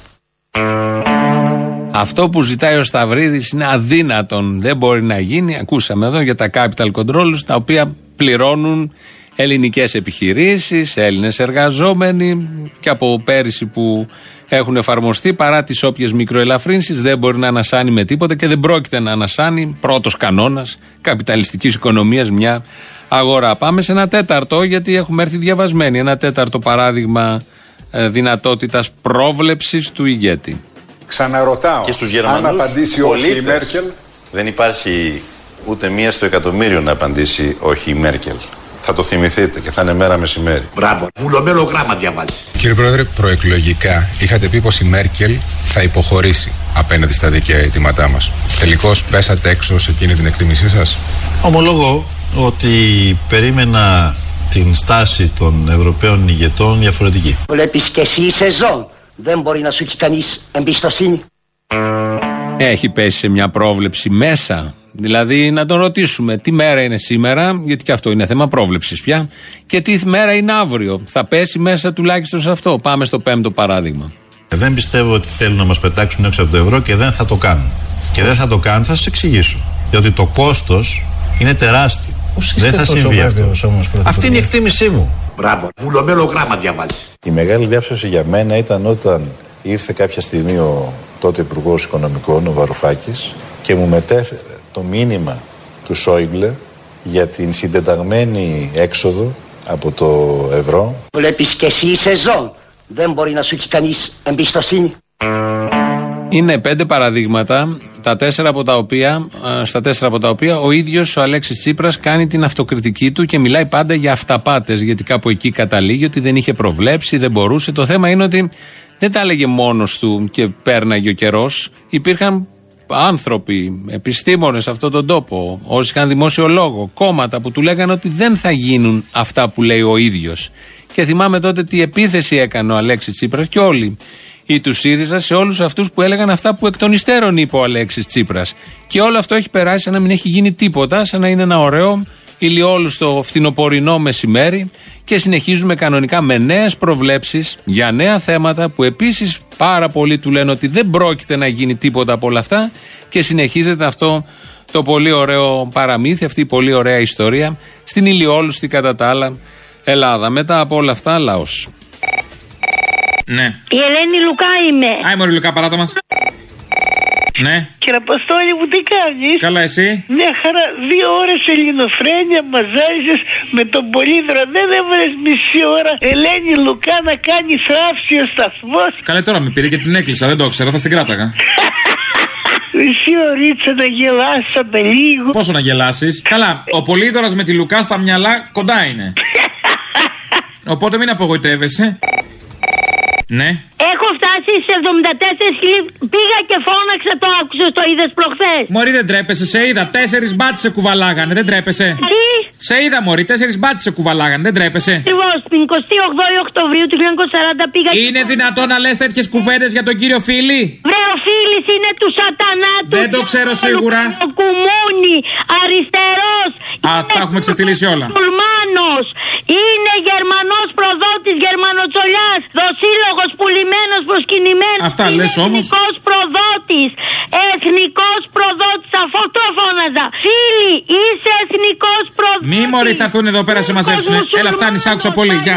Αυτό που ζητάει ο Σταυρίδης είναι αδύνατον. Δεν μπορεί να γίνει. Ακούσαμε εδώ για τα capital controls, τα οποία πληρώνουν ελληνικές επιχειρήσεις, Έλληνες εργαζόμενοι, και από πέρυσι που έχουν εφαρμοστεί, παρά τις όποιες μικροελαφρύνσεις, δεν μπορεί να ανασάνει με τίποτα και δεν πρόκειται να ανασάνει. Πρώτος κανόνας καπιταλιστικής οικονομίας μια αγορά. Πάμε σε ένα τέταρτο, γιατί έχουμε έρθει διαβασμένοι. Ένα τέταρτο παράδειγμα ε, δυνατότητας πρόβλεψης του ηγέτη. Ξαναρωτάω, και στους Γερμανούς αν απαντήσει όχι η Μέρκελ. Δεν υπάρχει ούτε μία στο εκατομμύριο να απαντήσει όχι η Μέρκελ. Θα το θυμηθείτε και θα είναι μέρα μεσημέρι. Μπράβο, βουλωμένο γράμμα διαβάζεις. Κύριε Πρόεδρε, προεκλογικά είχατε πει πως η Μέρκελ θα υποχωρήσει απέναντι στα δίκαια αιτήματά μας. Τελικώς πέσατε έξω σε εκείνη την εκτίμησή σας. Ομολόγω ότι περίμενα την στάση των Ευρωπαίων ηγετών διαφορετική. Βλέπεις και εσύ είσαι ζών. Δεν μπορεί να σου έχει κανείς εμπιστοσύνη. Έχει πέσει σε μια πρόβλεψη μέσα. Δηλαδή να τον ρωτήσουμε τι μέρα είναι σήμερα, γιατί και αυτό είναι θέμα πρόβλεψης πια, και τι μέρα είναι αύριο. Θα πέσει μέσα τουλάχιστον σε αυτό. Πάμε στο πέμπτο παράδειγμα. Δεν πιστεύω ότι θέλουν να μας πετάξουν έξω από το ευρώ και δεν θα το κάνουν. Και δεν θα το κάνουν, θα σας εξηγήσω. Διότι το κόστος είναι τεράστιο. Δεν θα συμβεί αυτό. Αυτή είναι η εκτίμησή μου. Μπράβο, βουλωμένο γράμμα διαβάζεις. Η μεγάλη διάψευση για μένα ήταν όταν ήρθε κάποια στιγμή ο τότε Υπουργός Οικονομικών, ο Βαρουφάκης, και μου μετέφερε το μήνυμα του Σόιμπλε για την συντεταγμένη έξοδο από το ευρώ. Βλέπεις και εσύ είσαι ζών. Δεν μπορεί να σου έχει κανείς εμπιστοσύνη. Είναι πέντε παραδείγματα Τα τέσσερα από τα οποία, στα τέσσερα από τα οποία ο ίδιος ο Αλέξης Τσίπρας κάνει την αυτοκριτική του και μιλάει πάντα για αυταπάτες, γιατί κάπου εκεί καταλήγει ότι δεν είχε προβλέψει, δεν μπορούσε. Το θέμα είναι ότι δεν τα έλεγε μόνος του και πέρναγε ο καιρός. Υπήρχαν άνθρωποι, επιστήμονες σε αυτόν τον τόπο, όσοι είχαν δημόσιο λόγο, κόμματα που του λέγανε ότι δεν θα γίνουν αυτά που λέει ο ίδιος. Και θυμάμαι τότε τι επίθεση έκανε ο Αλέξης Τσίπρας και όλοι ή του ΣΥΡΙΖΑ σε όλους αυτούς που έλεγαν αυτά που εκ των υστέρων είπε ο Αλέξης Τσίπρας. Και όλο αυτό έχει περάσει σαν να μην έχει γίνει τίποτα, σαν να είναι ένα ωραίο ηλιόλουστο φθινοπορεινό μεσημέρι και συνεχίζουμε κανονικά με νέες προβλέψεις για νέα θέματα που επίσης πάρα πολλοί του λένε ότι δεν πρόκειται να γίνει τίποτα από όλα αυτά και συνεχίζεται αυτό το πολύ ωραίο παραμύθι, αυτή η πολύ ωραία ιστορία στην ηλιόλουστη κατά τα άλλα Ελλάδα. Μετά από όλα αυτά λαός. Ναι. Η Ελένη Λουκά είμαι. Άι μωρή Λουκά, παράτα μας. Ναι. Κύριε Αποστόλη μου, τι κάνεις? Καλά, εσύ? Μια χαρά, δύο ώρες ελληνοφρένια μαζάζεις με τον Πολύδωρο. Δεν έβαλες μισή ώρα Ελένη Λουκά να κάνει θράψη ο σταθμός? Καλέ, τώρα με πήρε και την έκλεισα, δεν το ξέρω, θα στην κράταγα. Μισή ωρίτσα να γελάσαμε λίγο. Πόσο να γελάσεις? Καλά, ο Πολύδωρας με τη Λουκά στα μυαλά κοντά είναι. Οπότε μην απογοητεύεσαι. Ναι. Έχω φτάσει σε εβδομήντα τέσσερις χιλιάδες. Πήγα και φώναξα, το άκουσες, το είδες προχθές? Μωρή, δεν τρέπεσαι, σε είδα. Τέσσερις μπάτσες σε κουβαλάγανε, δεν τρέπεσαι? Τι? Σε είδα, Μωρή, τέσσερις μπάτσες σε κουβαλάγανε, δεν τρέπεσαι? Ακριβώς, την εικοστή όγδοη Οκτωβρίου του χίλια εννιακόσια σαράντα πήγα. Είναι και... δυνατόν να λες τέτοιες κουβέντες για τον κύριο Φίλη? Βρε, ο Φίλης είναι του σατανά του. Δεν το ξέρω σίγουρα. Ο Κουμούνι, αριστερός. Α, τα έχουμε ξεφτυλίσει όλα. Μουσουλμάνος. Είναι Γερμανός προδότης, Γερμανοτσολιάς. Δοσύλλογος, πουλημένος, προσκυνημένος. Αυτά λες όμως. Εθνικός προδότης. Εθνικός προδότης. Αυτό το φώναζα. Φίλοι, είσαι εθνικός προδότης. Μη μωρί, θα έρθουν εδώ πέρα σε μαζέψουνε. Έλα, φτάνει, σ' άκουσα πολύ. Γεια.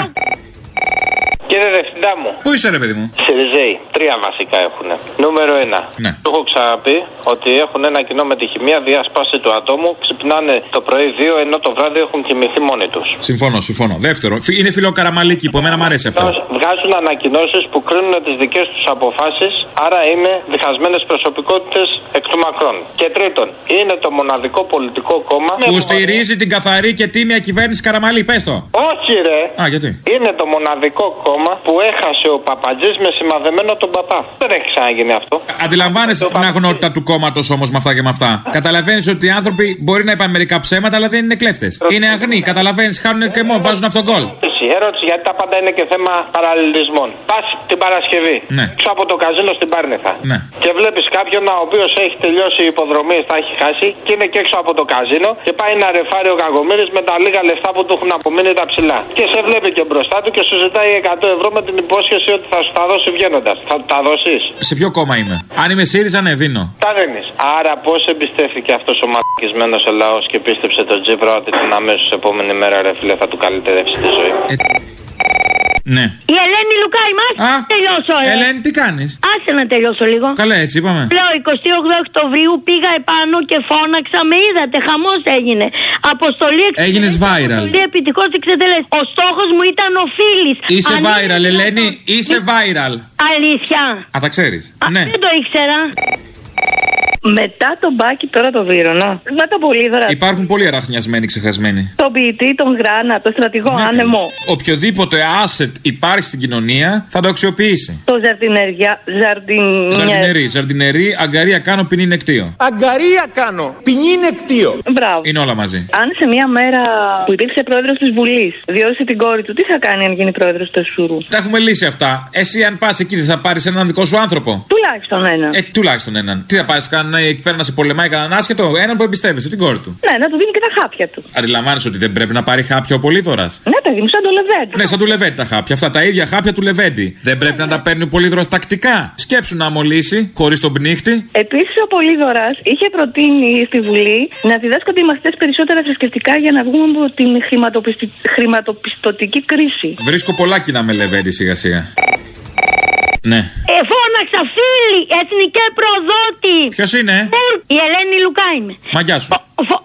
Κύριε Διευθυντά μου. Πού είσαι, ρε παιδί μου? Σιριζέοι. Τρία βασικά έχουν. Νούμερο ένα. Ναι. Το έχω ξαναπεί ότι έχουν ένα κοινό με τη χημεία διάσπαση του ατόμου. Ξυπνάνε το πρωί δύο ενώ το βράδυ έχουν κοιμηθεί μόνοι τους. Συμφωνώ, συμφωνώ. Δεύτερο, είναι φιλοκαραμαλίκη που εμένα μου αρέσει αυτό. Βγάζουν ανακοινώσεις που κρίνουν τις δικές τους αποφάσεις, άρα είναι διχασμένες προσωπικότητες εκ του μακρόν. Και τρίτον, είναι το μοναδικό πολιτικό κόμμα που στηρίζει την καθαρή και τίμια κυβέρνηση Καραμαλή. Πες το. Όχι, ρε. Α, γιατί? Είναι το μοναδικό κόμμα που έχασε ο Παπατζής με σημαδεμένο τον παπά. Δεν έχει ξαναγίνει αυτό. Αντιλαμβάνεσαι την αγνότητα του κόμματος όμως με αυτά και με αυτά. Καταλαβαίνεις ότι οι άνθρωποι μπορεί να είπαν μερικά ψέματα, αλλά δεν είναι κλέφτες. Είναι αγνοί, καταλαβαίνεις, χάνουν και μόνο, βάζουν αυτόν γκολ. Ερώτηση, γιατί τα πάντα είναι και θέμα παραλληλισμών. Πας την Παρασκευή, ναι, έξω από το καζίνο στην Πάρνηθα. Ναι. Και βλέπεις κάποιον ο οποίος έχει τελειώσει υποδρομή, τα έχει χάσει και είναι και έξω από το καζίνο και πάει να ρεφάρει ο Κακομοίρης με τα λίγα λεφτά που του έχουν απομείνει τα ψηλά. Και σε βλέπει και μπροστά του και σου ζητάει εκατό ευρώ με την υπόσχεση ότι θα σου τα δώσει βγαίνοντας. Θα του τα δώσεις? Σε ποιο κόμμα είμαι? Αν είμαι ΣΥΡΙΖΑ, ναι, δίνω. Τα δίνεις. Άρα πώς εμπιστεύτηκε αυτός ο μαλακισμένος ο λαός και πίστεψε τον Τσίπρα ότι την αμέσως επόμενη μέρα, ρε φίλε, θα του καλυτερεύσει τη ζωή? Ε... Ναι. Η Ελένη Λουκά, είμαστε. Α, τελειώσω, ε. Ελένη, τι κάνεις? Άσε να τελειώσω λίγο. Καλά, έτσι είπαμε. Λέω εικοστή όγδοη Οκτωβρίου πήγα επάνω και φώναξα. Με είδατε, χαμός έγινε. Αποστολή εξετελέστη. Έγινες viral. Αποστολή επιτυχώς εξετελέστη. Ο στόχος μου ήταν ο Φίλης. Είσαι Αν viral, είναι... Ελένη, είσαι viral. Αλήθεια. Α, τα ξέρεις. Α, ναι. Δεν το ήξερα. Μετά τον Μπάκη, τώρα το Βύρωνα. Με τον Πολύδωρα. Υπάρχουν πολλοί αραχνιασμένοι, ξεχασμένοι. Τον ποιητή, τον Γράνα, τον στρατηγό ναι, άνεμο. Οποιοδήποτε asset υπάρχει στην κοινωνία θα το αξιοποιήσει. Το ζαρτινεριά. Ζαρτιν... Ζαρτινερή. Ζαρτινερή, αγκαρία κάνω, ποινή νεκτίο. Αγκαρία κάνω, ποινή νεκτίο. Μπράβο. Είναι όλα μαζί. Αν σε μια μέρα που υπήρξε πρόεδρος της Βουλής διόρισε την κόρη του, τι θα κάνει αν γίνει πρόεδρος του Εσουρού? Τα έχουμε λύσει αυτά. Εσύ, αν πας εκεί, δεν θα πάρεις έναν δικό σου άνθρωπο? Τουλάχιστον έναν. Ε, τουλάχιστον έναν. Τι θα πάρεις, κανένα εκεί πέρα να σε πολεμάει κανέναν άσχετο? Έναν που εμπιστεύεσαι, την κόρη του. Ναι, να του δίνει και τα χάπια του. Αντιλαμβάνεσαι ότι δεν πρέπει να πάρει χάπια ο Πολύδωρας? Ναι, παιδί μου, σαν το Λεβέντι. Ναι, σαν του Λεβέντι τα χάπια. Αυτά τα ίδια χάπια του Λεβέντι. Δεν πρέπει να τα παίρνει ο Πολύδωρας τακτικά? Σκέψου να μολύσει, χωρίς τον πνίχτη. Επίσης, ο Πολύδωρας είχε προτείνει στη Βουλή να διδάσκονται οι μαθητές περισσότερα θρησκευτικά για να βγούμε από την χρηματοπιστη... χρηματοπιστωτική κρίση. Βρίσκω πολλά κοινά με Λεβέντι σιγά-σιγά. Ναι. Ε, φώναξα, φίλοι, εθνικέ προδότη. Ποιος είναι? Η Ελένη Λουκά είμαι. Μαγιά σου. Φω...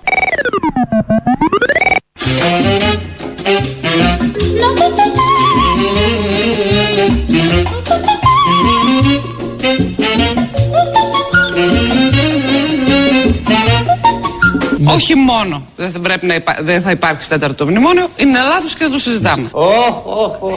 μόνο δεν, πρέπει να υπά... δεν θα υπάρξει τέταρτο μνημόνιο, είναι λάθος και δεν το συζητάμε. Oh, oh,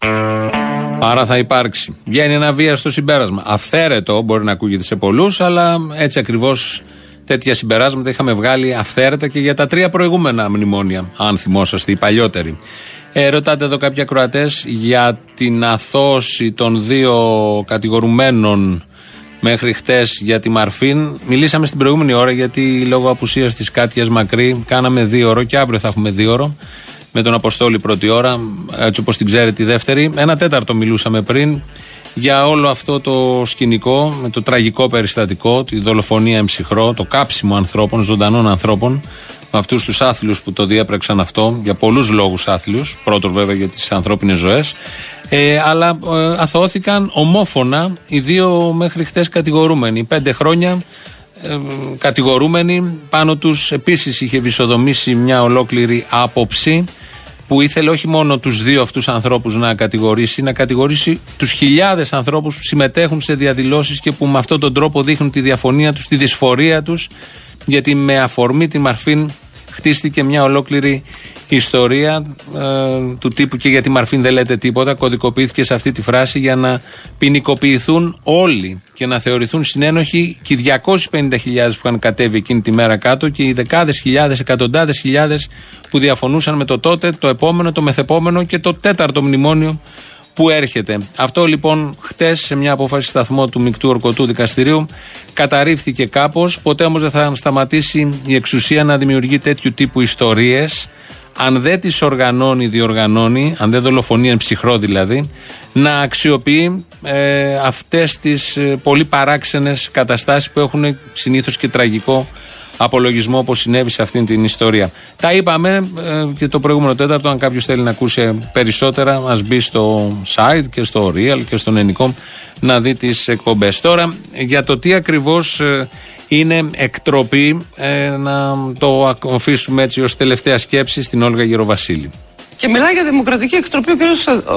oh. Άρα θα υπάρξει. Βγαίνει ένα βίαστο συμπέρασμα. Αυθαίρετο μπορεί να ακούγεται σε πολλούς, αλλά έτσι ακριβώς τέτοια συμπεράσματα είχαμε βγάλει αυθαίρετα και για τα τρία προηγούμενα μνημόνια, αν θυμόσαστε, οι παλιότεροι. Ε, ρωτάτε εδώ κάποιοι ακροατές για την αθώωση των δύο κατηγορουμένων μέχρι χτες για τη Μαρφίν. Μιλήσαμε στην προηγούμενη ώρα γιατί λόγω απουσίας της Κάτιας Μακρύ κάναμε δύο ώρο και αύριο θα έχουμε δύο ώρο. Με τον Αποστόλη πρώτη ώρα, έτσι όπως την ξέρετε η δεύτερη. Ένα τέταρτο μιλούσαμε πριν για όλο αυτό το σκηνικό με το τραγικό περιστατικό, τη δολοφονία εμψυχρό, το κάψιμο ανθρώπων, ζωντανών ανθρώπων, με αυτούς τους άθλιους που το διέπραξαν αυτό, για πολλούς λόγους άθλιους, πρώτος βέβαια για τις ανθρώπινες ζωές, ε, αλλά ε, αθωώθηκαν ομόφωνα οι δύο μέχρι χτες κατηγορούμενοι. Πέντε χρόνια ε, κατηγορούμενοι, πάνω τους επίσης είχε βυσοδομήσει μια ολόκληρη άποψη που ήθελε όχι μόνο τους δύο αυτούς ανθρώπους να κατηγορήσει, να κατηγορήσει τους χιλιάδες ανθρώπους που συμμετέχουν σε διαδηλώσεις και που με αυτόν τον τρόπο δείχνουν τη διαφωνία τους, τη δυσφορία τους, γιατί με αφορμή τη Μαρφίν χτίστηκε μια ολόκληρη ιστορία ε, του τύπου και για τη Μαρφίν δεν λέτε τίποτα, κωδικοποιήθηκε σε αυτή τη φράση για να ποινικοποιηθούν όλοι και να θεωρηθούν συνένοχοι και οι διακόσιες πενήντα χιλιάδες που είχαν κατέβει εκείνη τη μέρα κάτω και οι δεκάδες χιλιάδες, εκατοντάδες χιλιάδες που διαφωνούσαν με το τότε, το επόμενο, το μεθεπόμενο και το τέταρτο μνημόνιο που έρχεται. Αυτό λοιπόν χτες σε μια απόφαση σταθμό του Μεικτού Ορκωτού Δικαστηρίου καταρρίφθηκε κάπως. Ποτέ όμως δεν θα σταματήσει η εξουσία να δημιουργεί τέτοιου τύπου ιστορίες, αν δεν τις οργανώνει, διοργανώνει, αν δεν δολοφονεί εν ψυχρό δηλαδή, να αξιοποιεί ε, αυτές τις ε, πολύ παράξενες καταστάσεις που έχουν συνήθως και τραγικό απολογισμό, όπως συνέβη σε αυτήν την ιστορία. Τα είπαμε ε, και το προηγούμενο τέταρτο. Αν κάποιος θέλει να ακούσει περισσότερα, ας μπει στο site και στο Real και στον Ενικό να δει τις εκπομπές. Τώρα, για το τι ακριβώς ε, είναι εκτροπή, ε, να το αφήσουμε έτσι ως τελευταία σκέψη στην Όλγα Γεροβασίλη. Και μιλάει για δημοκρατική εκτροπή ο κ.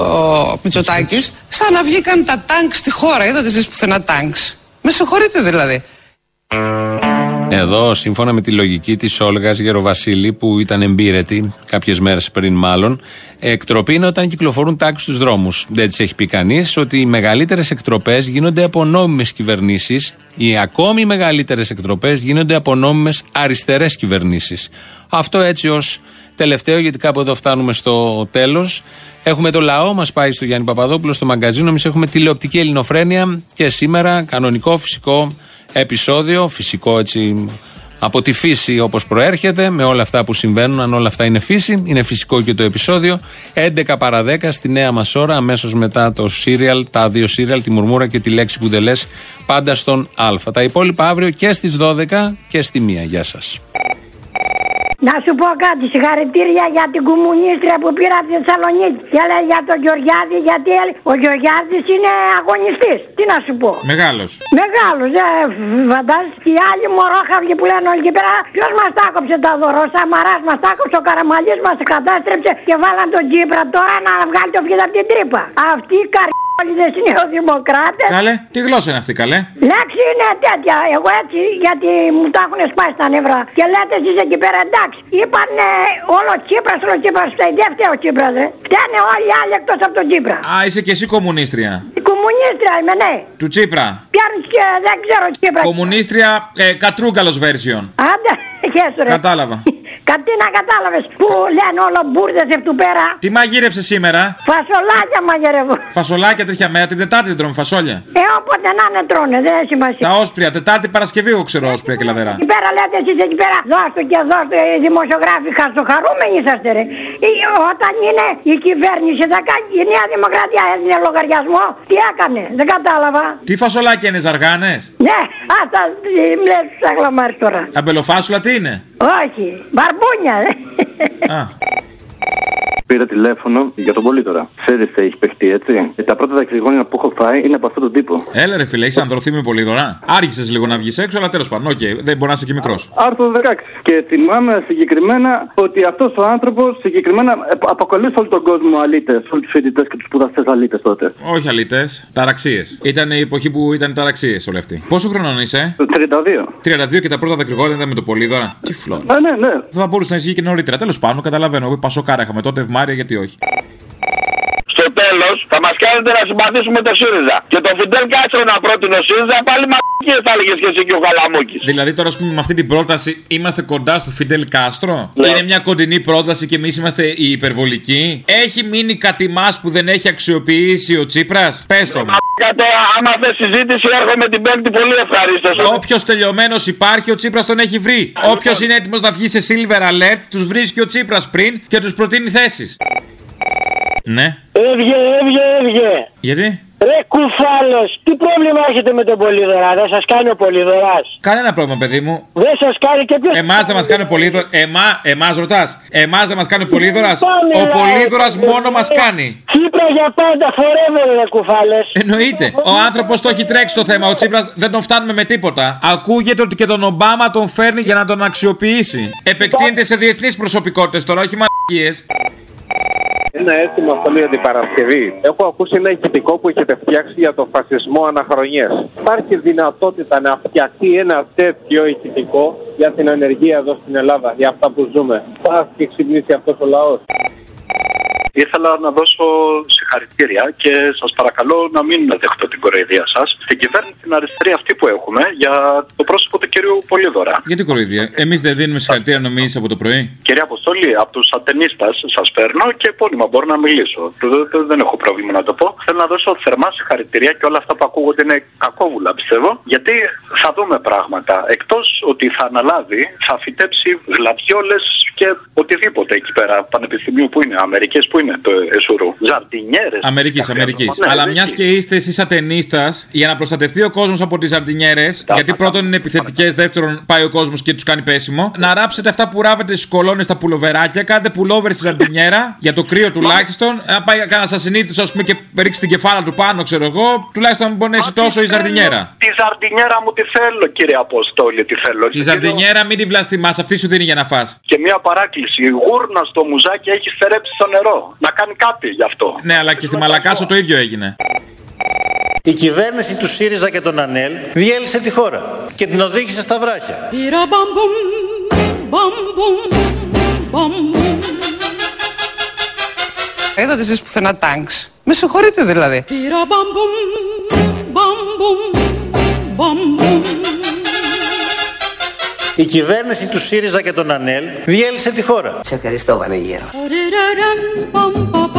Μητσοτάκης, σαν να βγήκαν τα τάγκ στη χώρα. Είδατε εσείς πουθενά τάγκ? Με συγχωρείτε δηλαδή. Εδώ, σύμφωνα με τη λογική της Όλγας Γεροβασίλη, που ήταν εμπείρετη κάποιες μέρες πριν μάλλον, εκτροπή είναι όταν κυκλοφορούν τάγκ στους δρόμους. Δεν της έχει πει κανείς ότι οι μεγαλύτερες εκτροπές γίνονται από νόμιμες κυβερνήσεις, οι ακόμη μεγαλύτερες εκτροπές γίνονται από νόμιμες αριστερές κυβερνήσεις. Αυτό έτσι ως τελευταίο, γιατί κάπου εδώ φτάνουμε στο τέλος. Έχουμε το λαό, μας πάει στο Γιάννη Παπαδόπουλο στο μαγκαζίνο. Εμείς έχουμε τηλεοπτική ελληνοφρένεια και σήμερα κανονικό φυσικό επεισόδιο, φυσικό έτσι από τη φύση όπως προέρχεται, με όλα αυτά που συμβαίνουν. Αν όλα αυτά είναι φύση, είναι φυσικό και το επεισόδιο. έντεκα παρά δέκα στη νέα μας ώρα, αμέσως μετά το σύριαλ, τα δύο σύριαλ, τη Μουρμούρα και τη Λέξη που δεν λες, πάντα στον Α. Τα υπόλοιπα αύριο και στις δώδεκα και στη μία. Γεια σας. Να σου πω κάτι, συγχαρητήρια για την κομμουνίστρια που πήρα από τη Θεσσαλονίκη. Και λέει για τον Γεωργιάδη, γιατί ο Γεωργιάδης είναι αγωνιστής. Τι να σου πω. Μεγάλος. Μεγάλος, ε, φαντάζεσαι. Και οι άλλοι μωρόχαυγοι που λένε όλοι εκεί πέρα, ποιος μας τα κόψε τα δώρο? Ο Σαμαράς μας τα κόψε, ο Καραμαλής μας κατάστρεψε και βάλαν τον Τσίπρα τώρα να βγάλει το φύλλο από την τρύπα. Αυτή η καρ... Όλοι δεν είναι ο Δημοκράτες. Καλέ, τι γλώσσα είναι αυτή, καλέ? Λέξη είναι τέτοια. Εγώ έτσι, γιατί μου τα έχουν σπάσει τα νεύρα. Και λέτε εσείς εκεί πέρα, εντάξει. Είπαν όλο Τσίπρας, όλο Τσίπρας. Δεν φταίει ο Τσίπρας, ρε. Φταίνε όλοι οι άλλοι εκτός από τον Τσίπρα. Α, είσαι και εσύ κομμουνίστρια. Η κομμουνίστρια είμαι, ναι. Του Τσίπρα. Πιάνεις και δεν ξέρω Τσίπρα. Κομμουνίστρια ε, κατρούγκαλος version. Άντε, χέσου ρε. Κατάλαβα. Κατί να κατάλαβες που λένε όλο μπουρδες αυτού πέρα. Τι μαγείρεψε σήμερα? Φασολάκια μαγειρεύω. Φασολάκια τέτοια μέρα, την Τετάρτη δεν τρώμε φασόλια. Ε, όποτε να είναι τρώνε, δεν έχει σημασία. Τα όσπρια, Τετάρτη Παρασκευή, εγώ ξέρω όσπρια και λαδερά. Εκεί πέρα λέτε εσείς εκεί πέρα, δώστε και δώστε οι δημοσιογράφοι χαρσοχαρούμενοι είσαστε ρε. Ή, όταν είναι η κυβέρνηση, θα κάνει η Νέα Δημοκρατία έδινε λογαριασμό. Τι έκανε, δεν κατάλαβα. Τι φασολάκια είναι, ζαργάνες? Ναι, αυτά λες τους αγλαμάρες τώρα. Αμπελοφάσουλα τι είναι? Όχι, μπαρμπούνια. Α. Πήρα τηλέφωνο για τον Πολύδωρα. Ξέρεις τι έχει παιχτεί, έτσι. Ε, τα πρώτα δαξιγόνια που έχω φάει είναι από αυτόν τον τύπο. Έλα ρε φίλε, έχεις ανδρωθεί με Πολύδωρα. Άργησες λίγο να βγεις έξω, αλλά τέλος πάντων, οκ, okay, δεν μπορεί να είσαι και μικρός. Άρθρο δεκαέξι. Και θυμάμαι συγκεκριμένα ότι αυτός ο άνθρωπος συγκεκριμένα αποκαλεί όλο τον κόσμο αλήτες. Όλους τους φοιτητές και τους σπουδαστές αλήτες τότε. Όχι αλήτες, ταραξίες. Ήταν η εποχή που ήταν ταραξίες όλοι αυτοί. Πόσο χρονών είσαι? τριάντα δύο. τριάντα δύο και τα πρώτα δακρυγόνια ήταν με το Πολύδωρα. Τι φλόρ. Ναι, ναι, ναι. Δεν θα μπορούσε να ισχύει και νωρίτερα. Τέλος πάντων, καταλαβαίνω. Πασοκάρα είχαμε τότε, ευμάρεια, γιατί όχι. Στο τέλος θα μας κάνετε να συμπαθήσουμε το ΣΥΡΙΖΑ. Και το Φιντέλ Κάστρο να πρότεινε ο ΣΥΡΙΖΑ, πάλι μαλακίες θα έλεγες και εσύ και ο Καλαμούκης. Δηλαδή τώρα, ας πούμε, με αυτή την πρόταση είμαστε κοντά στο Φιντέλ Κάστρο. Ναι. Είναι μια κοντινή πρόταση και εμείς είμαστε οι υπερβολικοί. Έχει μείνει κάτι μας που δεν έχει αξιοποιήσει ο Τσίπρας? Πες το μου. Τώρα, άμα θες συζήτηση, έρχομαι την Πέμπτη πολύ ευχαρίστως. Όποιος τελειωμένος υπάρχει, ο Τσίπρας τον έχει βρει. Όποιος είναι έτοιμος να βγει σε Silver Alert, τους βρίσκει ο Τσίπρας πριν και τους προτείνει θέσεις. Ναι. Έβγε, έβγε, έβγε. Γιατί? Ρε κουφάλος, τι πρόβλημα έχετε με τον Πολύδωρα? Δεν σας κάνει ο Πολύδωρας? Κανένα πρόβλημα, παιδί μου. Δεν σας κάνει και ποιος? Εμάς δεν μας κάνει ο Πολύδωρας. Εμά, εμάς ρωτάς. Εμάς δεν μας κάνει ο Πολύδωρας. Ο Πολύδωρας μόνο μας κάνει. Τσίπρα για πάντα, forever, ρε κουφάλες. Εννοείται. Ο άνθρωπος το έχει τρέξει το θέμα. Ο Τσίπρας δεν τον φτάνουμε με τίποτα. Ακούγεται ότι και τον Ομπάμα τον φέρνει για να τον αξιοποιήσει. Επεκτείνεται σε διεθνείς προσωπικότητες τώρα, όχι μαλακίες. Ένα αίσθημα αυτό λέει την Παρασκευή. Έχω ακούσει ένα ηχητικό που έχετε φτιάξει για το φασισμό αναχρονιές. Υπάρχει δυνατότητα να φτιαχτεί ένα τέτοιο ηχητικό για την ανεργία εδώ στην Ελλάδα, για αυτά που ζούμε? Θα έχει ξυπνήσει αυτός ο λαός. Ήθελα να δώσω συγχαρητήρια και σας παρακαλώ να μην δεχτώ την κοροϊδία σας στην κυβέρνηση την αριστερή αυτή που έχουμε για το πρόσωπο του κυρίου Πολύδωρα. Γιατί κοροϊδία? Εμείς δεν δίνουμε συγχαρητήρια νομίζεις από το πρωί? Κυρία Αποστόλη, από τους ατενίστας σας παίρνω και επώνυμα μπορώ να μιλήσω. Δεν έχω πρόβλημα να το πω. Θέλω να δώσω θερμά συγχαρητήρια και όλα αυτά που ακούγονται είναι κακόβουλα, πιστεύω, γιατί θα δούμε πράγματα. Εκτός ότι θα αναλάβει, θα φυτέψει γλαδιόλες και οτιδήποτε εκεί πέρα. Πανεπιστημίου που είναι, Αμερικές που είναι, το Εσουρού. Ζαρτινιέρες. Αμερικής, Αμερικής. Ναι, αλλά μιας και είστε εσείς ατενίστας, για να προστατευτεί ο κόσμος από τις ζαρτινιέρες, γιατί πρώτον είναι επιθετικές, δεύτερον πάει ο κόσμος και τους κάνει πέσιμο, να ράψετε αυτά που ράβετε στις κολόνες, στα πουλοβεράκια, κάντε πουλόβερ στη ζαρτινιέρα, για το κρύο τουλάχιστον. Αν πάει κανένα ασυνήθιστο, ας πούμε, και ρίξει την κεφάλα του πάνω, ξέρω εγώ, τουλάχιστον να μην πονέσει τόσο η ζαρτινιέρα. Τη ζαρτινιέρα μου τη θέλω, κύριε Αποστόλη, τη θέλω. Τη ζαρτινιέρα μην τη βλαστημάς, αυτή σου δίνει για να φας. Και μια παράκληση. Η γούρνα στο μουζάκι έχει στερέψει στο νερό. Να κάνει κάτι γι' αυτό. Ναι, αλλά και στη Μαλακάσο το ίδιο έγινε. Η κυβέρνηση του ΣΥΡΙΖΑ και των ΑΝΕΛ διέλυσε τη χώρα και την οδήγησε στα βράχια. Είδατε εσείς πουθενά τάγκς? Με συγχωρείτε δηλαδή. Η κυβέρνηση του ΣΥΡΙΖΑ και των ΑΝΕΛ διέλυσε τη χώρα. Σε ευχαριστώ, Βανεγέρο.